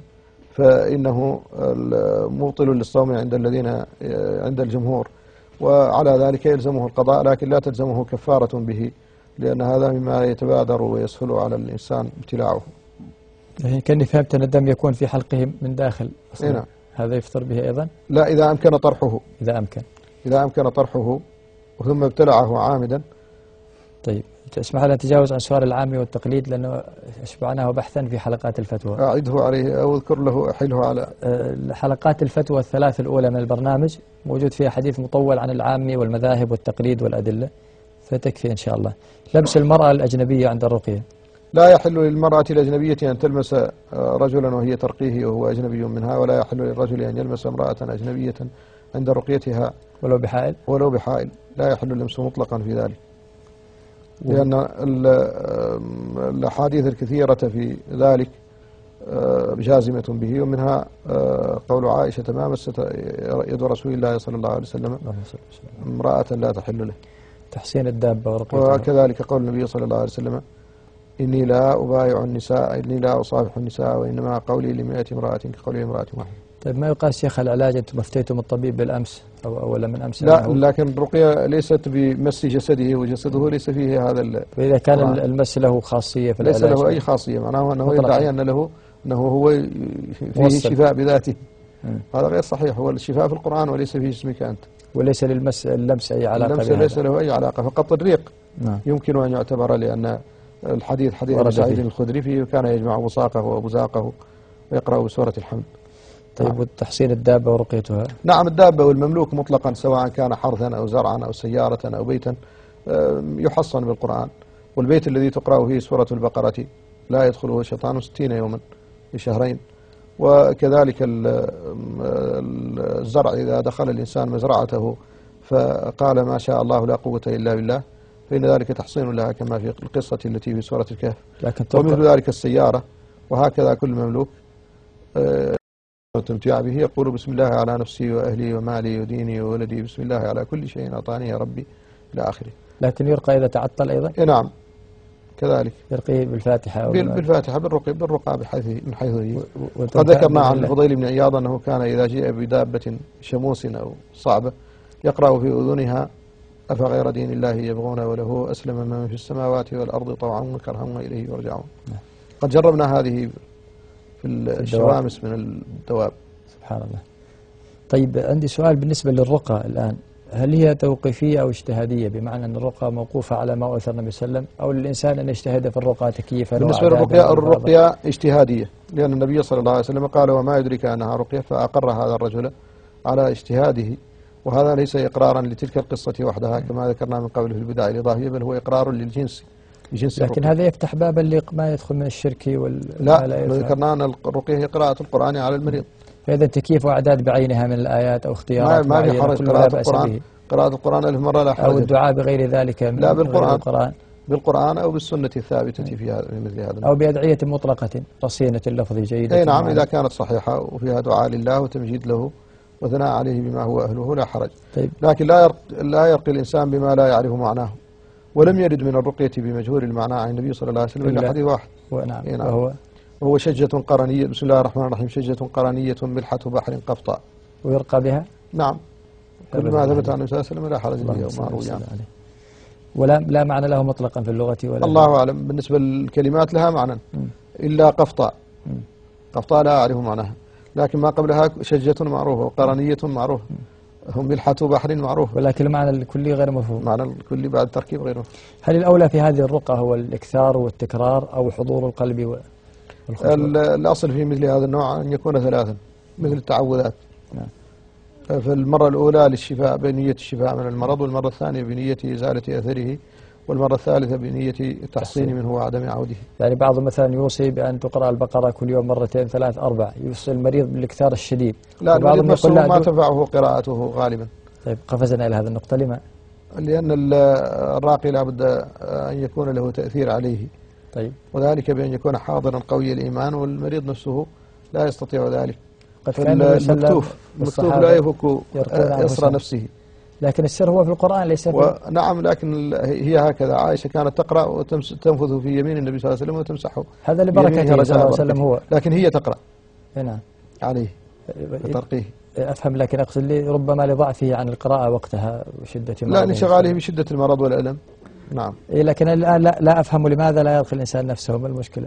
فإنه مبطل للصوم عند الذين عند الجمهور، وعلى ذلك يلزمه القضاء، لكن لا تلزمه كفارة به، لأن هذا مما يتبادر ويسهل على الإنسان ابتلاعه. يعني كأني فهمت أن الدم يكون في حلقه من داخل. نعم. هذا يفطر به أيضا؟ لا، إذا أمكن طرحه. إذا أمكن. إذا أمكن طرحه ثم ابتلعه عامدا. طيب اسمح لنا نتجاوز عن سؤال العامي والتقليد لأنه أشبعناه بحثا في حلقات الفتوى. أعده عليه أو أذكر له أحله على حلقات الفتوى الثلاث الأولى من البرنامج موجود فيها حديث مطول عن العامي والمذاهب والتقليد والأدلة، فتكفي إن شاء الله. لمس المرأة الأجنبية عند الرقية. لا يحل للمرأة الأجنبية أن تلمس رجلا وهي ترقيه وهو أجنبي منها، ولا يحل للرجل أن يلمس امرأة أجنبية عند رقيتها ولو بحائل. ولو بحائل لا يحل اللمس مطلقا في ذلك، لأن الأحاديث الكثيرة في ذلك جازمة به، ومنها قول عائشة: ما مست يد رسول الله صلى الله عليه وسلم امرأة لا تحل له. تحسين الدابة ورقيتها. وكذلك قول النبي صلى الله عليه وسلم: إني لا أبايع النساء، إني لا أصافح النساء، وإنما قولي لمئة امرأة كقول امرأة واحدة. طيب ما يقاس شيخ العلاج؟ أنتم أفتيتم الطبيب بالأمس أو أولا من أمس؟ لا، لكن الرقية ليست بمس جسده، وجسده ليس فيه هذا. فإذا كان القرآن. المس له خاصية في العلاج؟ ليس له أي خاصية، معناه أنه يدعي أن له أنه هو فيه وصل. شفاء بذاته. م. هذا غير صحيح، هو الشفاء في القرآن وليس في جسمك أنت. وليس للمس اللمس أي علاقة اللمس بهذا. ليس له أي علاقة، فقط الريق نعم. يمكن أن يعتبر، لأن الحديث حديث أبي سعيد الخدري فيه كان يجمع بصاقه وبزاقه ويقرأ بسورة الحمد. طيب نعم. وتحسين الدابة ورقيتها؟ نعم، الدابة والمملوك مطلقا سواء كان حرثا أو زرعا أو سيارة أو بيتا يحصن بالقرآن، والبيت الذي تقرأ فيه سورة البقرة لا يدخله الشيطان ستين يوما لشهرين. وكذلك الزرع إذا دخل الإنسان مزرعته فقال ما شاء الله لا قوة إلا بالله فإن ذلك تحصين لها، كما في القصة التي في سورة الكهف. ومثل ذلك السيارة، وهكذا كل مملوك تمتع به يقول: بسم الله على نفسي وأهلي ومالي وديني وولدي، بسم الله على كل شيء أعطاني يا ربي إلى آخره. لكن يرقى إذا تعطل أيضا؟ نعم كذلك يرقيه بالفاتحة أو بالفاتحة بالرقى بالرقى بحيث من حيث هي. قد ذكرنا عن الفضيل بن عياض أنه كان إذا جاء بدابة شموس أو صعبة يقرأ في أذنها: أفغير دين الله يبغون وله أسلم من في السماوات والأرض طوعا وكرها وإليه يرجعون. قد جربنا هذه في الشوامس من الدواب. سبحان الله. طيب عندي سؤال بالنسبة للرقى الآن، هل هي توقيفية أو اجتهادية؟ بمعنى أن الرقى موقوفة على ما أثر النبي صلى الله عليه وسلم، أو للإنسان أن يجتهد في الرقى تكييفا؟ بالنسبة للرقية الرقية اجتهادية، لأن النبي صلى الله عليه وسلم قال: وما يدرك أنها رقية، فأقر هذا الرجل على اجتهاده، وهذا ليس إقرارا لتلك القصة وحدها كما ذكرنا من قبل في البدع الإضافية، بل هو إقرار للجنس لجنس لكن الرقية. هذا يفتح بابا لما يدخل من الشرك وال لا, لا ذكرنا أن الرقية هي قراءة القرآن على المريض، فإذا تكييف وأعداد بعينها من الآيات أو اختيارات ما في حرج. قراءة القرآن قراءة القرآن ألف مرة لا حرج، أو الدعاء بغير ذلك من لا بالقرآن القرآن. بالقرآن أو بالسنة الثابتة في هذا مثل هذا، أو بأدعية مطلقة رصينة اللفظ جيدة. أي نعم، إذا كانت صحيحة وفيها دعاء لله وتمجيد له وثناء عليه بما هو أهله لا حرج. طيب. لكن لا يرقي, لا يرقي الإنسان بما لا يعرف معناه. ولم يرد من الرقية بمجهول المعنى عن النبي صلى الله عليه وسلم إلا حديث واحد. ونعم. نعم. وهو وهو شجة قرنية. بسم الله الرحمن الرحيم. شجة قرنية ملحة بحر قفطاء. ويرقى بها. نعم. كل ما ثبت عن النبي صلى الله عليه وسلم لا حرج فيه وما روي عنه. ولا لا معنى له مطلقا في اللغة ولا الله أعلم. بالنسبة للكلمات لها معنى إلا قفطاء. قفطاء لا أعرف معناها، لكن ما قبلها شجة معروفة وقرنية معروفة، هم ملحة بحر معروف، ولكن المعنى الكلي غير مفهوم. معنى الكلي بعد التركيب غير مفهوم. هل الأولى في هذه الرقى هو الإكثار والتكرار أو حضور القلب والخشوع؟ الأصل في مثل هذا النوع أن يكون ثلاثا مثل التعوذات. نعم. في المرة الأولى للشفاء بنية الشفاء من المرض، والمرة الثانية بنية إزالة أثره، والمرة الثالثة بنية التحصين منه وعدم عوده. يعني بعض مثلا يوصي بأن تقرأ البقرة كل يوم مرتين ثلاث أربع، يوصي المريض بالاكثار الشديد. لا، المريض نفسه ما تنفعه قراءته غالبا. طيب قفزنا إلى هذه النقطة لما؟ لأن الراقي لا بد أن يكون له تأثير عليه. طيب. وذلك بأن يكون حاضرا قوي الإيمان، والمريض نفسه لا يستطيع ذلك. قد كان المكتوف المكتوف لا يفك يسرى نفسه، لكن السر هو في القرآن ليس في. نعم، لكن هي هكذا. عائشة كانت تقرأ وتنفذ في يمين النبي صلى الله عليه وسلم وتمسحه. هذا لبركته صلى الله عليه وسلم هو. لكن هي تقرأ. نعم. عليه بترقيه. أفهم، لكن أقصد لي ربما لضعفه عن القراءة وقتها وشدة مرضه. لا، لانشغاله بشدة المرض والألم. نعم. إيه، لكن الآن لا, لا أفهم لماذا لا يدخل الإنسان نفسه، ما المشكلة؟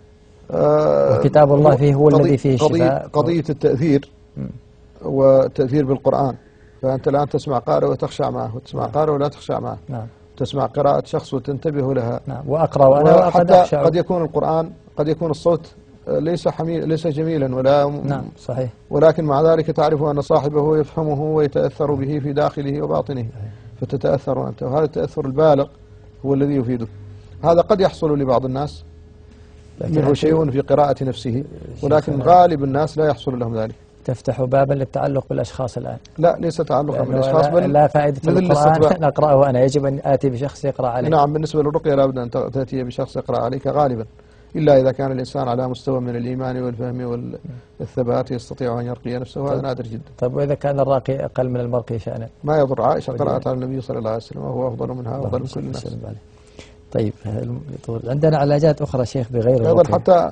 آه وكتاب الله فيه هو الذي فيه قضية الشفاء. قضية التأثير والتأثير بالقرآن. فأنت الآن تسمع قارئ وتخشع معه، وتسمع قارئ ولا تخشع معه. نعم. تسمع قراءة شخص وتنتبه لها. نعم. وأقرأ وأنا وقد أخشع. قد يكون القرآن، قد يكون الصوت ليس حميل ليس جميلا ولا. نعم صحيح. ولكن مع ذلك تعرف أن صاحبه يفهمه ويتأثر به في داخله وباطنه، فتتأثر أنت، وهذا التأثر البالغ هو الذي يفيده. هذا قد يحصل لبعض الناس منه شيء في قراءة نفسه، ولكن غالب الناس لا يحصل لهم ذلك. تفتح بابا للتعلق بالأشخاص الآن. لا، ليس تعلقا بالأشخاص، بل لا فائدة القرآن أن أقرأه أنا، يجب أن آتي بشخص يقرأ عليه. نعم، بالنسبة للرقية لا بد أن تأتي بشخص يقرأ عليك غالبا، إلا إذا كان الإنسان على مستوى من الإيمان والفهم والثبات يستطيع أن يرقي نفسه، هذا نادر جدا. طيب وإذا كان الراقي أقل من المرقي شأنا؟ ما يضر. عائشة قرأت على النبي صلى الله عليه وسلم وهو أفضل منها وأفضل من كل الناس. طيب عندنا علاجات أخرى شيخ بغير الرقية أيضا، حتى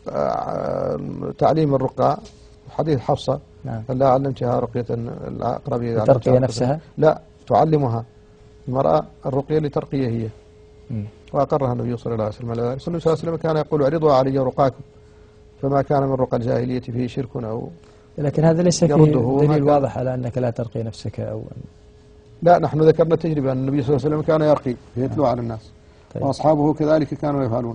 تعليم الرقى. حديث حفصة. نعم. لا علمتها رقية الأقرب. ترقية نفسها؟ لا، تعلمها المرأة الرقية لترقية هي. م. وأقرها النبي صلى الله عليه وسلم على ذلك. النبي صلى الله عليه وسلم كان يقول: اعرضوا علي رقاكم، فما كان من رقى الجاهلية فيه شرك أو. لكن هذا ليس فيه دليل واضح على أنك لا ترقي نفسك أو. لا، نحن ذكرنا تجربة أن النبي صلى الله عليه وسلم كان يرقي فيتلو على الناس. طيب. وأصحابه كذلك كانوا يفعلون.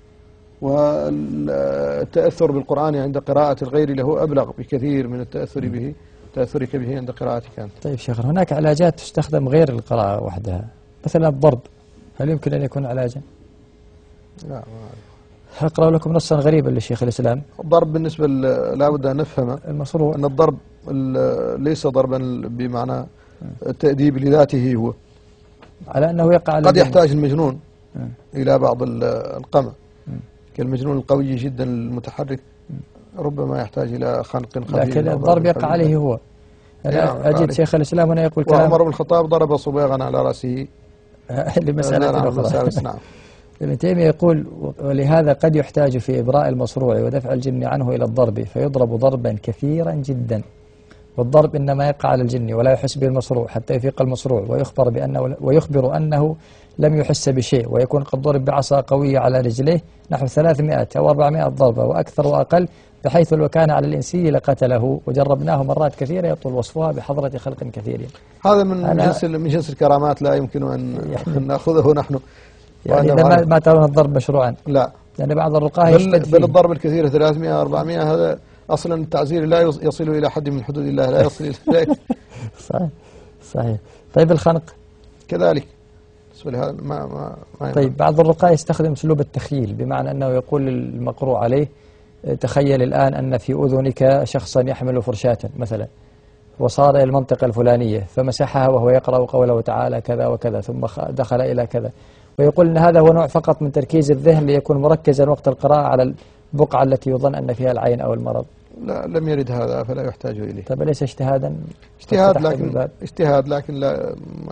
والتأثر بالقرآن عند قراءة الغير له أبلغ بكثير من التأثر به تأثرك به عند قراءتك أنت. طيب شيخ، هناك علاجات تستخدم غير القراءة وحدها، مثلا الضرب، هل يمكن أن يكون علاجا؟ لا، ما أقرأ لكم نصا غريبا لشيخ الإسلام. الضرب بالنسبة لا بد أن نفهم المصروع أن الضرب ليس ضربا بمعنى التأديب لذاته، هو على أنه يقع على قد يحتاج المجنون م. إلى بعض القمع، كالمجنون القوي جدا المتحرك ربما يحتاج إلى خنق خفيف. لكن الضرب يقع عليه هو. أنا أجد شيخ الإسلام هنا يقول كلام. وعمر بن الخطاب ضرب صبيغا على رأسه لمسألة أخرى. نعم. ابن تيمية يقول: ولهذا قد يحتاج في إبراء المصروع ودفع الجن عنه إلى الضرب، فيضرب ضربا كثيرا جدا، والضرب إنما يقع على الجن ولا يحس به المصروع حتى يفيق المصروع، ويخبر بأنه ويخبر أنه لم يحس بشيء، ويكون قد ضرب بعصا قوية على رجليه نحو ثلاثمائة أو أربعمائة ضربة وأكثر وأقل، بحيث لو كان على الإنسي لقتله، وجربناه مرات كثيرة يطول وصفها بحضرة خلق كثير. هذا من جنس من جنس الكرامات لا يمكن أن يعني نأخذه نحن. يعني إذا ما ترون الضرب مشروعا؟ لا، يعني بعض الرقاة يشتد فيه. بل الضرب الكثير ثلاثمائة أربعمائة هذا أصلا التعزير لا يصل إلى حد من حدود الله، لا يصل إلى. صحيح صحيح. طيب الخنق كذلك. ما ما ما طيب بعض الرقاة يستخدم أسلوب التخييل، بمعنى أنه يقول للمقروء عليه: تخيل الآن أن في أذنك شخصا يحمل فرشاة مثلا، وصار إلى المنطقة الفلانية فمسحها وهو يقرأ قوله تعالى كذا وكذا، ثم دخل إلى كذا، ويقول أن هذا هو نوع فقط من تركيز الذهن ليكون مركزا وقت القراءة على البقعة التي يظن أن فيها العين أو المرض. لا لم يرد هذا فلا يحتاج إليه. طيب ليس اجتهادا؟ اجتهاد لكن اجتهاد لكن لا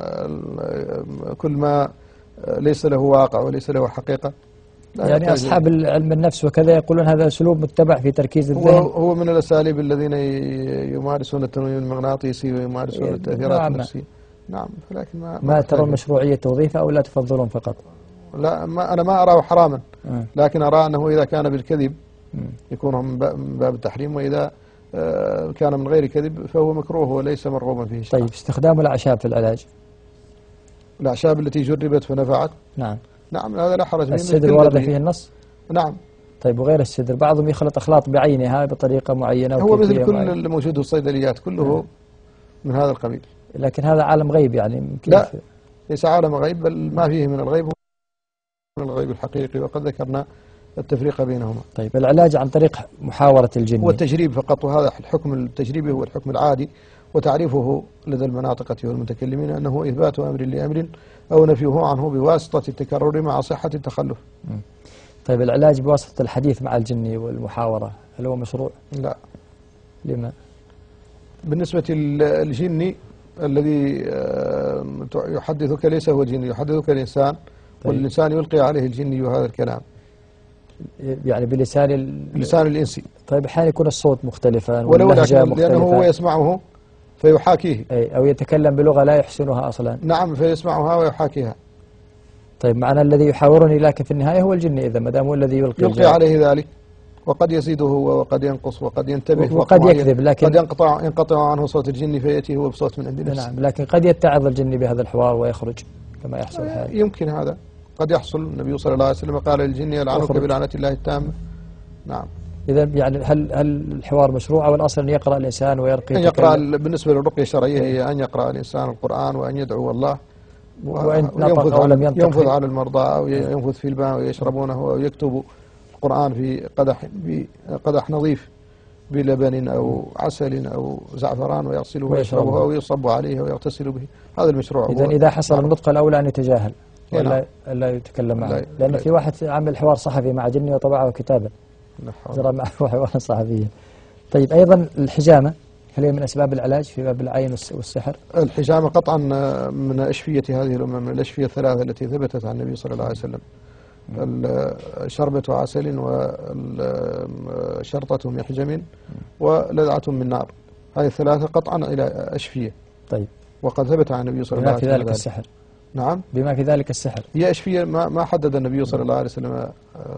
كل ما ليس له واقع وليس له حقيقة. يعني أصحاب العلم النفس وكذا يقولون هذا أسلوب متبع في تركيز الذهن. هو, هو من الأساليب الذين يمارسون التنويم المغناطيسي ويمارسون التأثيرات نعم النفسية. نعم لكن ما ما ترون مشروعية توظيفه أو لا تفضلون فقط؟ لا ما أنا ما أراه حراما، لكن أرى أنه إذا كان بالكذب يكون من باب التحريم، وإذا كان من غير كذب فهو مكروه وليس مرغوبا فيه شرعا. طيب استخدام الأعشاب في العلاج؟ الأعشاب التي جربت فنفعت؟ نعم نعم هذا لا حرج فيه. السدر ورد فيه النص؟ نعم. طيب وغير السدر بعضهم يخلط أخلاط بعينها بطريقة معينة. هو مثل كل الموجود في الصيدليات كله من هذا القبيل. لكن هذا عالم غيب يعني. لا ليس عالم غيب، بل ما فيه من الغيب هو من الغيب الحقيقي، وقد ذكرنا التفريق بينهما. طيب العلاج عن طريق محاورة الجن هو التجريب فقط، وهذا الحكم التجريبي هو الحكم العادي، وتعريفه لدى المناطقة والمتكلمين أنه إثبات أمر لأمر أو نفيه عنه بواسطة التكرر مع صحة التخلف. طيب العلاج بواسطة الحديث مع الجن والمحاورة هل هو مشروع؟ لا. لما؟ بالنسبة للجني الذي يحدثك ليس هو جني، يحدثك الإنسان. طيب. والإنسان يلقي عليه الجني هذا الكلام يعني بلسان اللسان الإنسي. طيب أحيانا يكون الصوت مختلفا ولو لكن لأنه هو يسمعه فيحاكيه، أي أو يتكلم بلغة لا يحسنها أصلا. نعم فيسمعها ويحاكيها. طيب معنى الذي يحاورني لكن في النهاية هو الجن إذا ما دام هو الذي يلقي يلقي عليه ذلك، وقد يزيده هو وقد ينقص وقد ينتبه وقد يكذب، لكن قد ينقطع ينقطع عنه صوت الجن فيأتي هو بصوت من عند نفسه. نعم لكن قد يتعظ الجن بهذا الحوار ويخرج كما يحصل حال. يمكن هذا قد يحصل. النبي صلى الله عليه وسلم قال للجن يلعنك بلعنة الله التامة. نعم. إذا يعني هل هل الحوار مشروع أو الأصل أن يقرأ الإنسان ويرقي؟ أن يقرأ بالنسبة للرقية الشرعية هي أن يقرأ الإنسان القرآن وأن يدعو الله وإن نطق أو لم ينطق ينفذ على المرضى أو ينفذ في الماء ويشربونه أو يكتب القرآن في قدح بقدح نظيف بلبن أو عسل أو زعفران ويغسله ويشربه أو يصب عليه ويغتسل به. هذا المشروع. إذا إذا حصل النطق الأولى أن يتجاهل ولا لا يتكلم معه، لأن لا في واحد عمل حوار صحفي مع جني وطبعه كتابا جرى معه حوارا صحفيا. طيب أيضا الحجامة هل هي من أسباب العلاج في باب العين والسحر؟ الحجامة قطعا من أشفية هذه الأمة، من الأشفية الثلاثة التي ثبتت عن النبي صلى الله عليه وسلم. شربة عسل وشرطة محجم ولذعة من نار، هذه الثلاثة قطعا إلى أشفية. طيب وقد ثبت عن النبي صلى الله عليه وسلم بما في ذلك السحر. نعم بما في ذلك السحر هي أشفية ما ما حدد النبي صلى الله عليه وسلم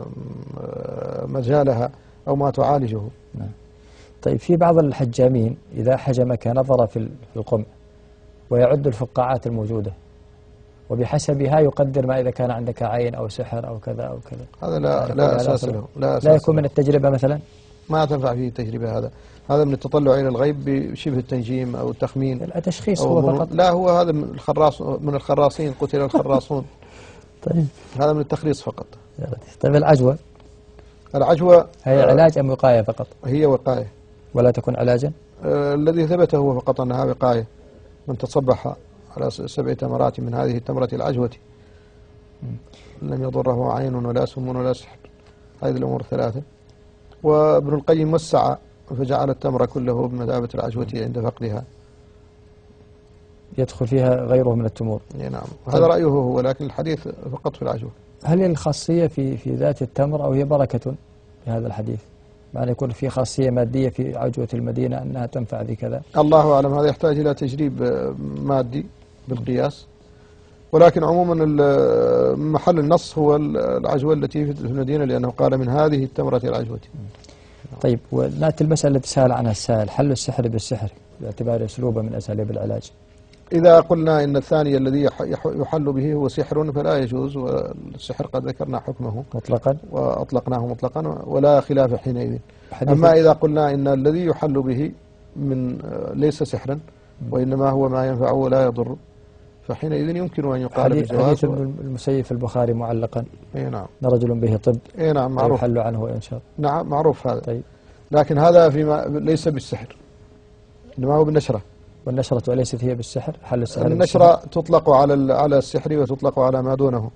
مجالها أو ما تعالجه. نعم. طيب في بعض الحجامين إذا حجمك نظر في القمع ويعد الفقاعات الموجودة وبحسبها يقدر ما إذا كان عندك عين أو سحر أو كذا أو كذا. هذا لا لا أساس له. لا, أساس لا يكون له. من التجربة مثلا ما تنفع فيه التجربة. هذا هذا من التطلع إلى الغيب بشبه التنجيم أو التخمين. التشخيص هو فقط. لا هو هذا من الخراص من الخراصين قتل الخراصون. طيب هذا من التخريص فقط. طيب العجوة العجوة هي علاج أم وقاية فقط؟ هي وقاية ولا تكون علاجا؟ آه الذي ثبت هو فقط أنها وقاية. من تصبح على سبع تمرات من هذه التمرة العجوة لم يضره عين ولا سم ولا سحر. هذه الأمور الثلاثة. وابن القيم وسع فجعل التمر كله بمثابة العجوة عند فقدها. يدخل فيها غيره من التمور. نعم هذا رأيه هو، لكن الحديث فقط في العجوة. هل هي الخاصية في في ذات التمر أو هي بركة في هذا الحديث؟ معنى يكون في خاصية مادية في عجوة المدينة أنها تنفع بكذا؟ الله أعلم، هذا يحتاج إلى تجريب مادي بالقياس، ولكن عموما محل النص هو العجوة التي في المدينة لأنه قال من هذه التمرة العجوة. طيب ونأتي المسألة التي سأل عنها السائل، حل السحر بالسحر باعتبار أسلوبه من أساليب العلاج. إذا قلنا إن الثاني الذي يحل به هو سحر فلا يجوز، والسحر قد ذكرنا حكمه مطلقا وأطلقناه مطلقا ولا خلاف حينئذ. أما إذا قلنا إن الذي يحل به من ليس سحرا وإنما هو ما ينفع ولا يضر فحينئذ يمكن أن يقال بالجواز. حديث المسيب في البخاري معلقا. اي نعم. رجل به طب. اي نعم معروف. يحل عنه إن شاء الله. نعم معروف هذا. طيب. لكن هذا فيما ليس بالسحر، إنما هو بالنشرة. والنشرة وليست هي بالسحر؟ حل السحر النشرة بالسحر. تطلق على على السحر وتطلق على ما دونه.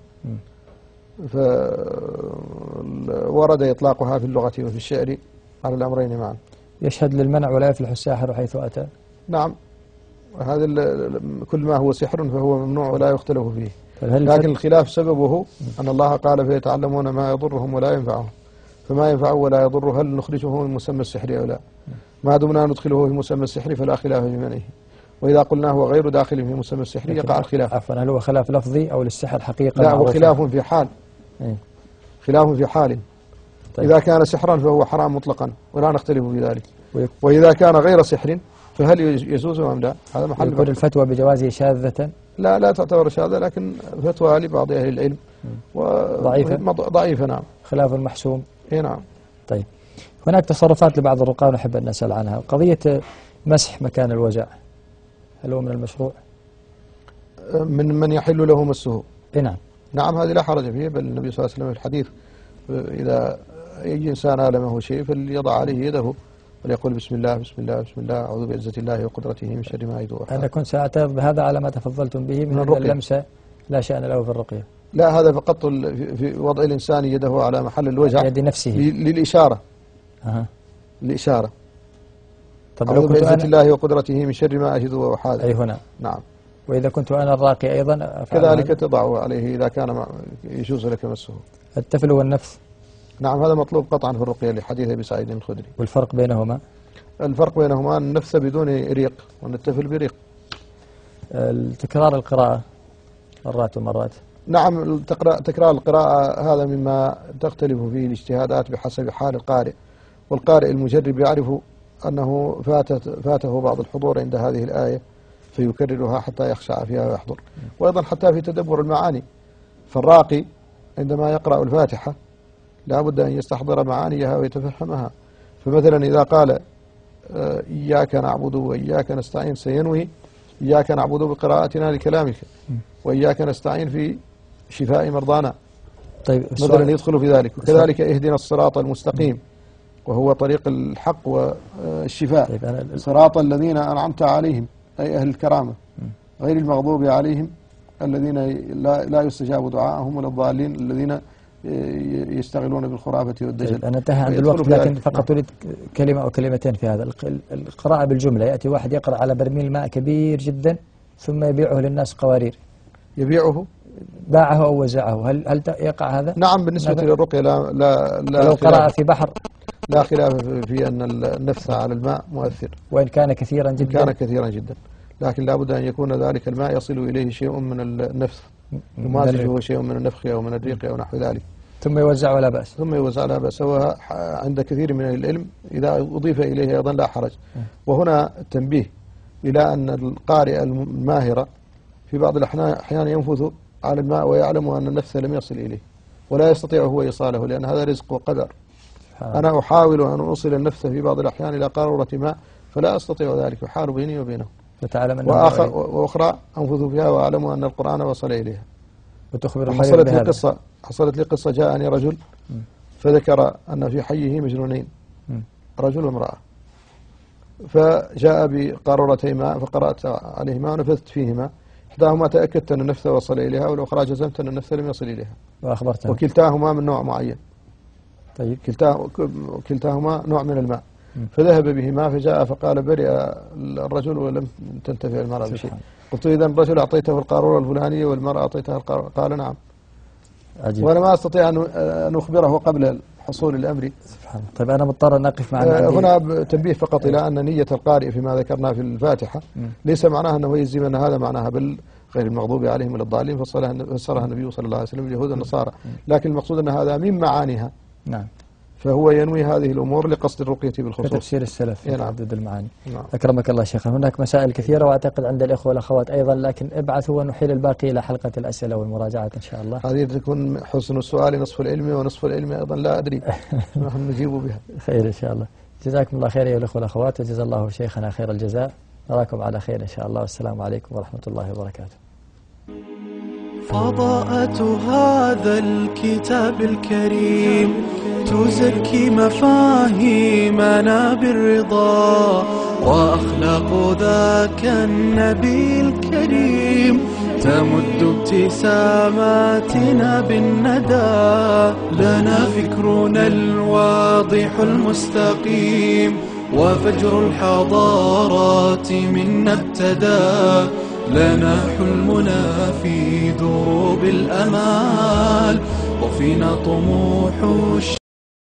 فورد إطلاقها في اللغة وفي الشعر على الأمرين معا. يشهد للمنع ولا يفلح الساحر حيث أتى. نعم، هذا كل ما هو سحر فهو ممنوع ولا يختلف فيه. لكن الخلاف سببه أن الله قال فيتعلمون ما يضرهم ولا ينفعهم، فما ينفعه ولا يضره هل نخرجه من مسمى السحر أو لا؟ ما دمنا ندخله في مسمى السحر فلا خلاف في منعه، وإذا قلنا هو غير داخل في مسمى السحر يقع الخلاف. عفوا، هل هو خلاف لفظي أو للسحر حقيقة؟ لا، هو خلاف في حال. إيه؟ خلاف في حال. طيب. إذا كان سحرا فهو حرام مطلقا ولا نختلف في ذلك، وإذا كان غير سحر فهل يجوز أم لا؟ هذا محل. يكون الفتوى بجوازه شاذة؟ لا لا تعتبر شاذة، لكن فتوى لبعض أهل العلم ضعيفة. ضعيفة نعم. خلاف محسوم. اي نعم. طيب، هناك تصرفات لبعض الرقاة نحب أن نسأل عنها. قضية مسح مكان الوجع، هل هو من المشروع؟ من من يحل له مسه. اي نعم. نعم، هذه لا حرج فيه، بل النبي صلى الله عليه وسلم في الحديث إذا أي إنسان آلمه شيء فليضع عليه يده وليقول بسم الله بسم الله بسم الله أعوذ بعزة الله وقدرته من شر ما يدور. أنا كنت سأعترض بهذا على ما تفضلتم به من, من اللمسة لا شأن له في الرقية. لا، هذا فقط في وضع الإنسان يده على محل الوجع يد نفسه للإشارة. أه. للإشارة. طب أعوذ بعزة أنا... الله وقدرته من شر ما أجد وأحاذر. أي هنا. نعم. وإذا كنت أنا الراقي أيضا كذلك تضعه عليه إذا كان يجوز لك مسه. التفل والنفث. نعم، هذا مطلوب قطعا في الرقية لحديث أبي سعيد الخدري. والفرق بينهما؟ الفرق بينهما النفث بدون ريق والتفل بريق. تكرار القراءة مرات ومرات. نعم، تكرار القراءة هذا مما تختلف فيه الاجتهادات بحسب حال القارئ، والقارئ المجرب يعرف أنه فاتت فاته بعض الحضور عند هذه الآية فيكررها حتى يخشع فيها ويحضر، وأيضا حتى في تدبر المعاني. فالراقي عندما يقرأ الفاتحة لا بد أن يستحضر معانيها ويتفهمها. فمثلا إذا قال إياك نعبد وإياك نستعين سينوي إياك نعبد بقراءتنا لكلامك، وإياك نستعين في شفاء مرضانا. طيب، مثلا يدخل في ذلك. وكذلك اهدنا الصراط المستقيم وهو طريق الحق والشفاء. طيب، صراط الذين أنعمت عليهم أي أهل الكرامة غير المغضوب عليهم الذين لا, لا يستجاب دعاءهم ولا الضالين الذين يشتغلون بالخرافة والدجل. طيب، أنا انتهى عند الوقت، لكن فقط أريد كلمة أو كلمتين في هذا. القراءة بالجملة، يأتي واحد يقرأ على برميل ماء كبير جدا ثم يبيعه للناس قوارير. يبيعه؟ باعه أو وزعه، هل هل يقع هذا؟ نعم، بالنسبة للرقية لا لا لا لو قرأ في بحر لا خلاف في أن النفث على الماء مؤثر، وإن كان كثيرا جدا. كان كثيرا جدا، لكن لا بد أن يكون ذلك الماء يصل إليه شيء من النفث يمازجه شيء من النفخ أو من الريق أو نحو ذلك، ثم يوزع ولا بأس. ثم يوزع لا بأس. وعند كثير من العلم إذا أضيف إليه أيضا لا حرج. وهنا التنبيه إلى أن القارئ الماهر في بعض الأحيان ينفث على الماء ويعلم أن النفث لم يصل إليه ولا يستطيع هو إيصاله، لأن هذا رزق وقدر. أنا أحاول أن أوصل النفث في بعض الأحيان إلى قارورة ماء فلا أستطيع ذلك، يحال بيني وبينه. وآخر وأخرى أنفث فيها وأعلم أن القرآن وصل إليها. وتخبر حصلت لي قصة حصلت لي قصة جاءني رجل فذكر أن في حيه مجنونين، رجل وامرأة، فجاء بقارورتي ماء فقرأت عليهما ونفثت فيهما، إحداهما تأكدت أن النفث وصل إليها والأخرى جزمت أن النفث لم يصل إليها وأخبرتها، وكلتاهما من نوع معين. طيب، كلتا كلتاهما نوع من الماء. فذهب بهما فجاء فقال برئ الرجل ولم تنتفع المرأة بشيء. قلت إذا الرجل أعطيته القارورة الفلانية والمرأة أعطيتها القارورة؟ قال نعم. عجيب. وأنا ما أستطيع أن أخبره قبل حصول الأمر. سبحان الله. طيب، أنا مضطر أن أقف معنا. آه هنا تنبيه فقط إلى أن نية القارئ فيما ذكرنا في الفاتحة م. ليس معناها أنه يجزم أن هذا معناها بل غير المغضوب عليهم ولا الضالين، فسرها النبي صلى الله عليه وسلم اليهود والنصارى، لكن المقصود أن هذا من معانيها. نعم. فهو ينوي هذه الأمور لقصد الرقية بالخصوص. كتفسير السلف في نعم. تعدد المعاني. نعم. أكرمك الله شيخ. هناك مسائل كثيرة وأعتقد عند الإخوة والأخوات أيضا، لكن ابعثوا ونحيل الباقي إلى حلقة الأسئلة والمراجعات إن شاء الله. هذه تكون حسن السؤال نصف العلم ونصف العلم أيضا لا أدري نحن نجيب بها. خير إن شاء الله. جزاكم الله خير أيها الإخوة والأخوات، وجزا الله شيخنا خير الجزاء. نراكم على خير إن شاء الله، والسلام عليكم ورحمة الله وبركاته. فضاءة هذا الكتاب الكريم تزكي مفاهيمنا بالرضا، وأخلاق ذاك النبي الكريم تمد ابتساماتنا بالندى. لنا فكرنا الواضح المستقيم وفجر الحضارات منا ابتدى، لنا حلمنا في دروب الأمال، وفينا طموح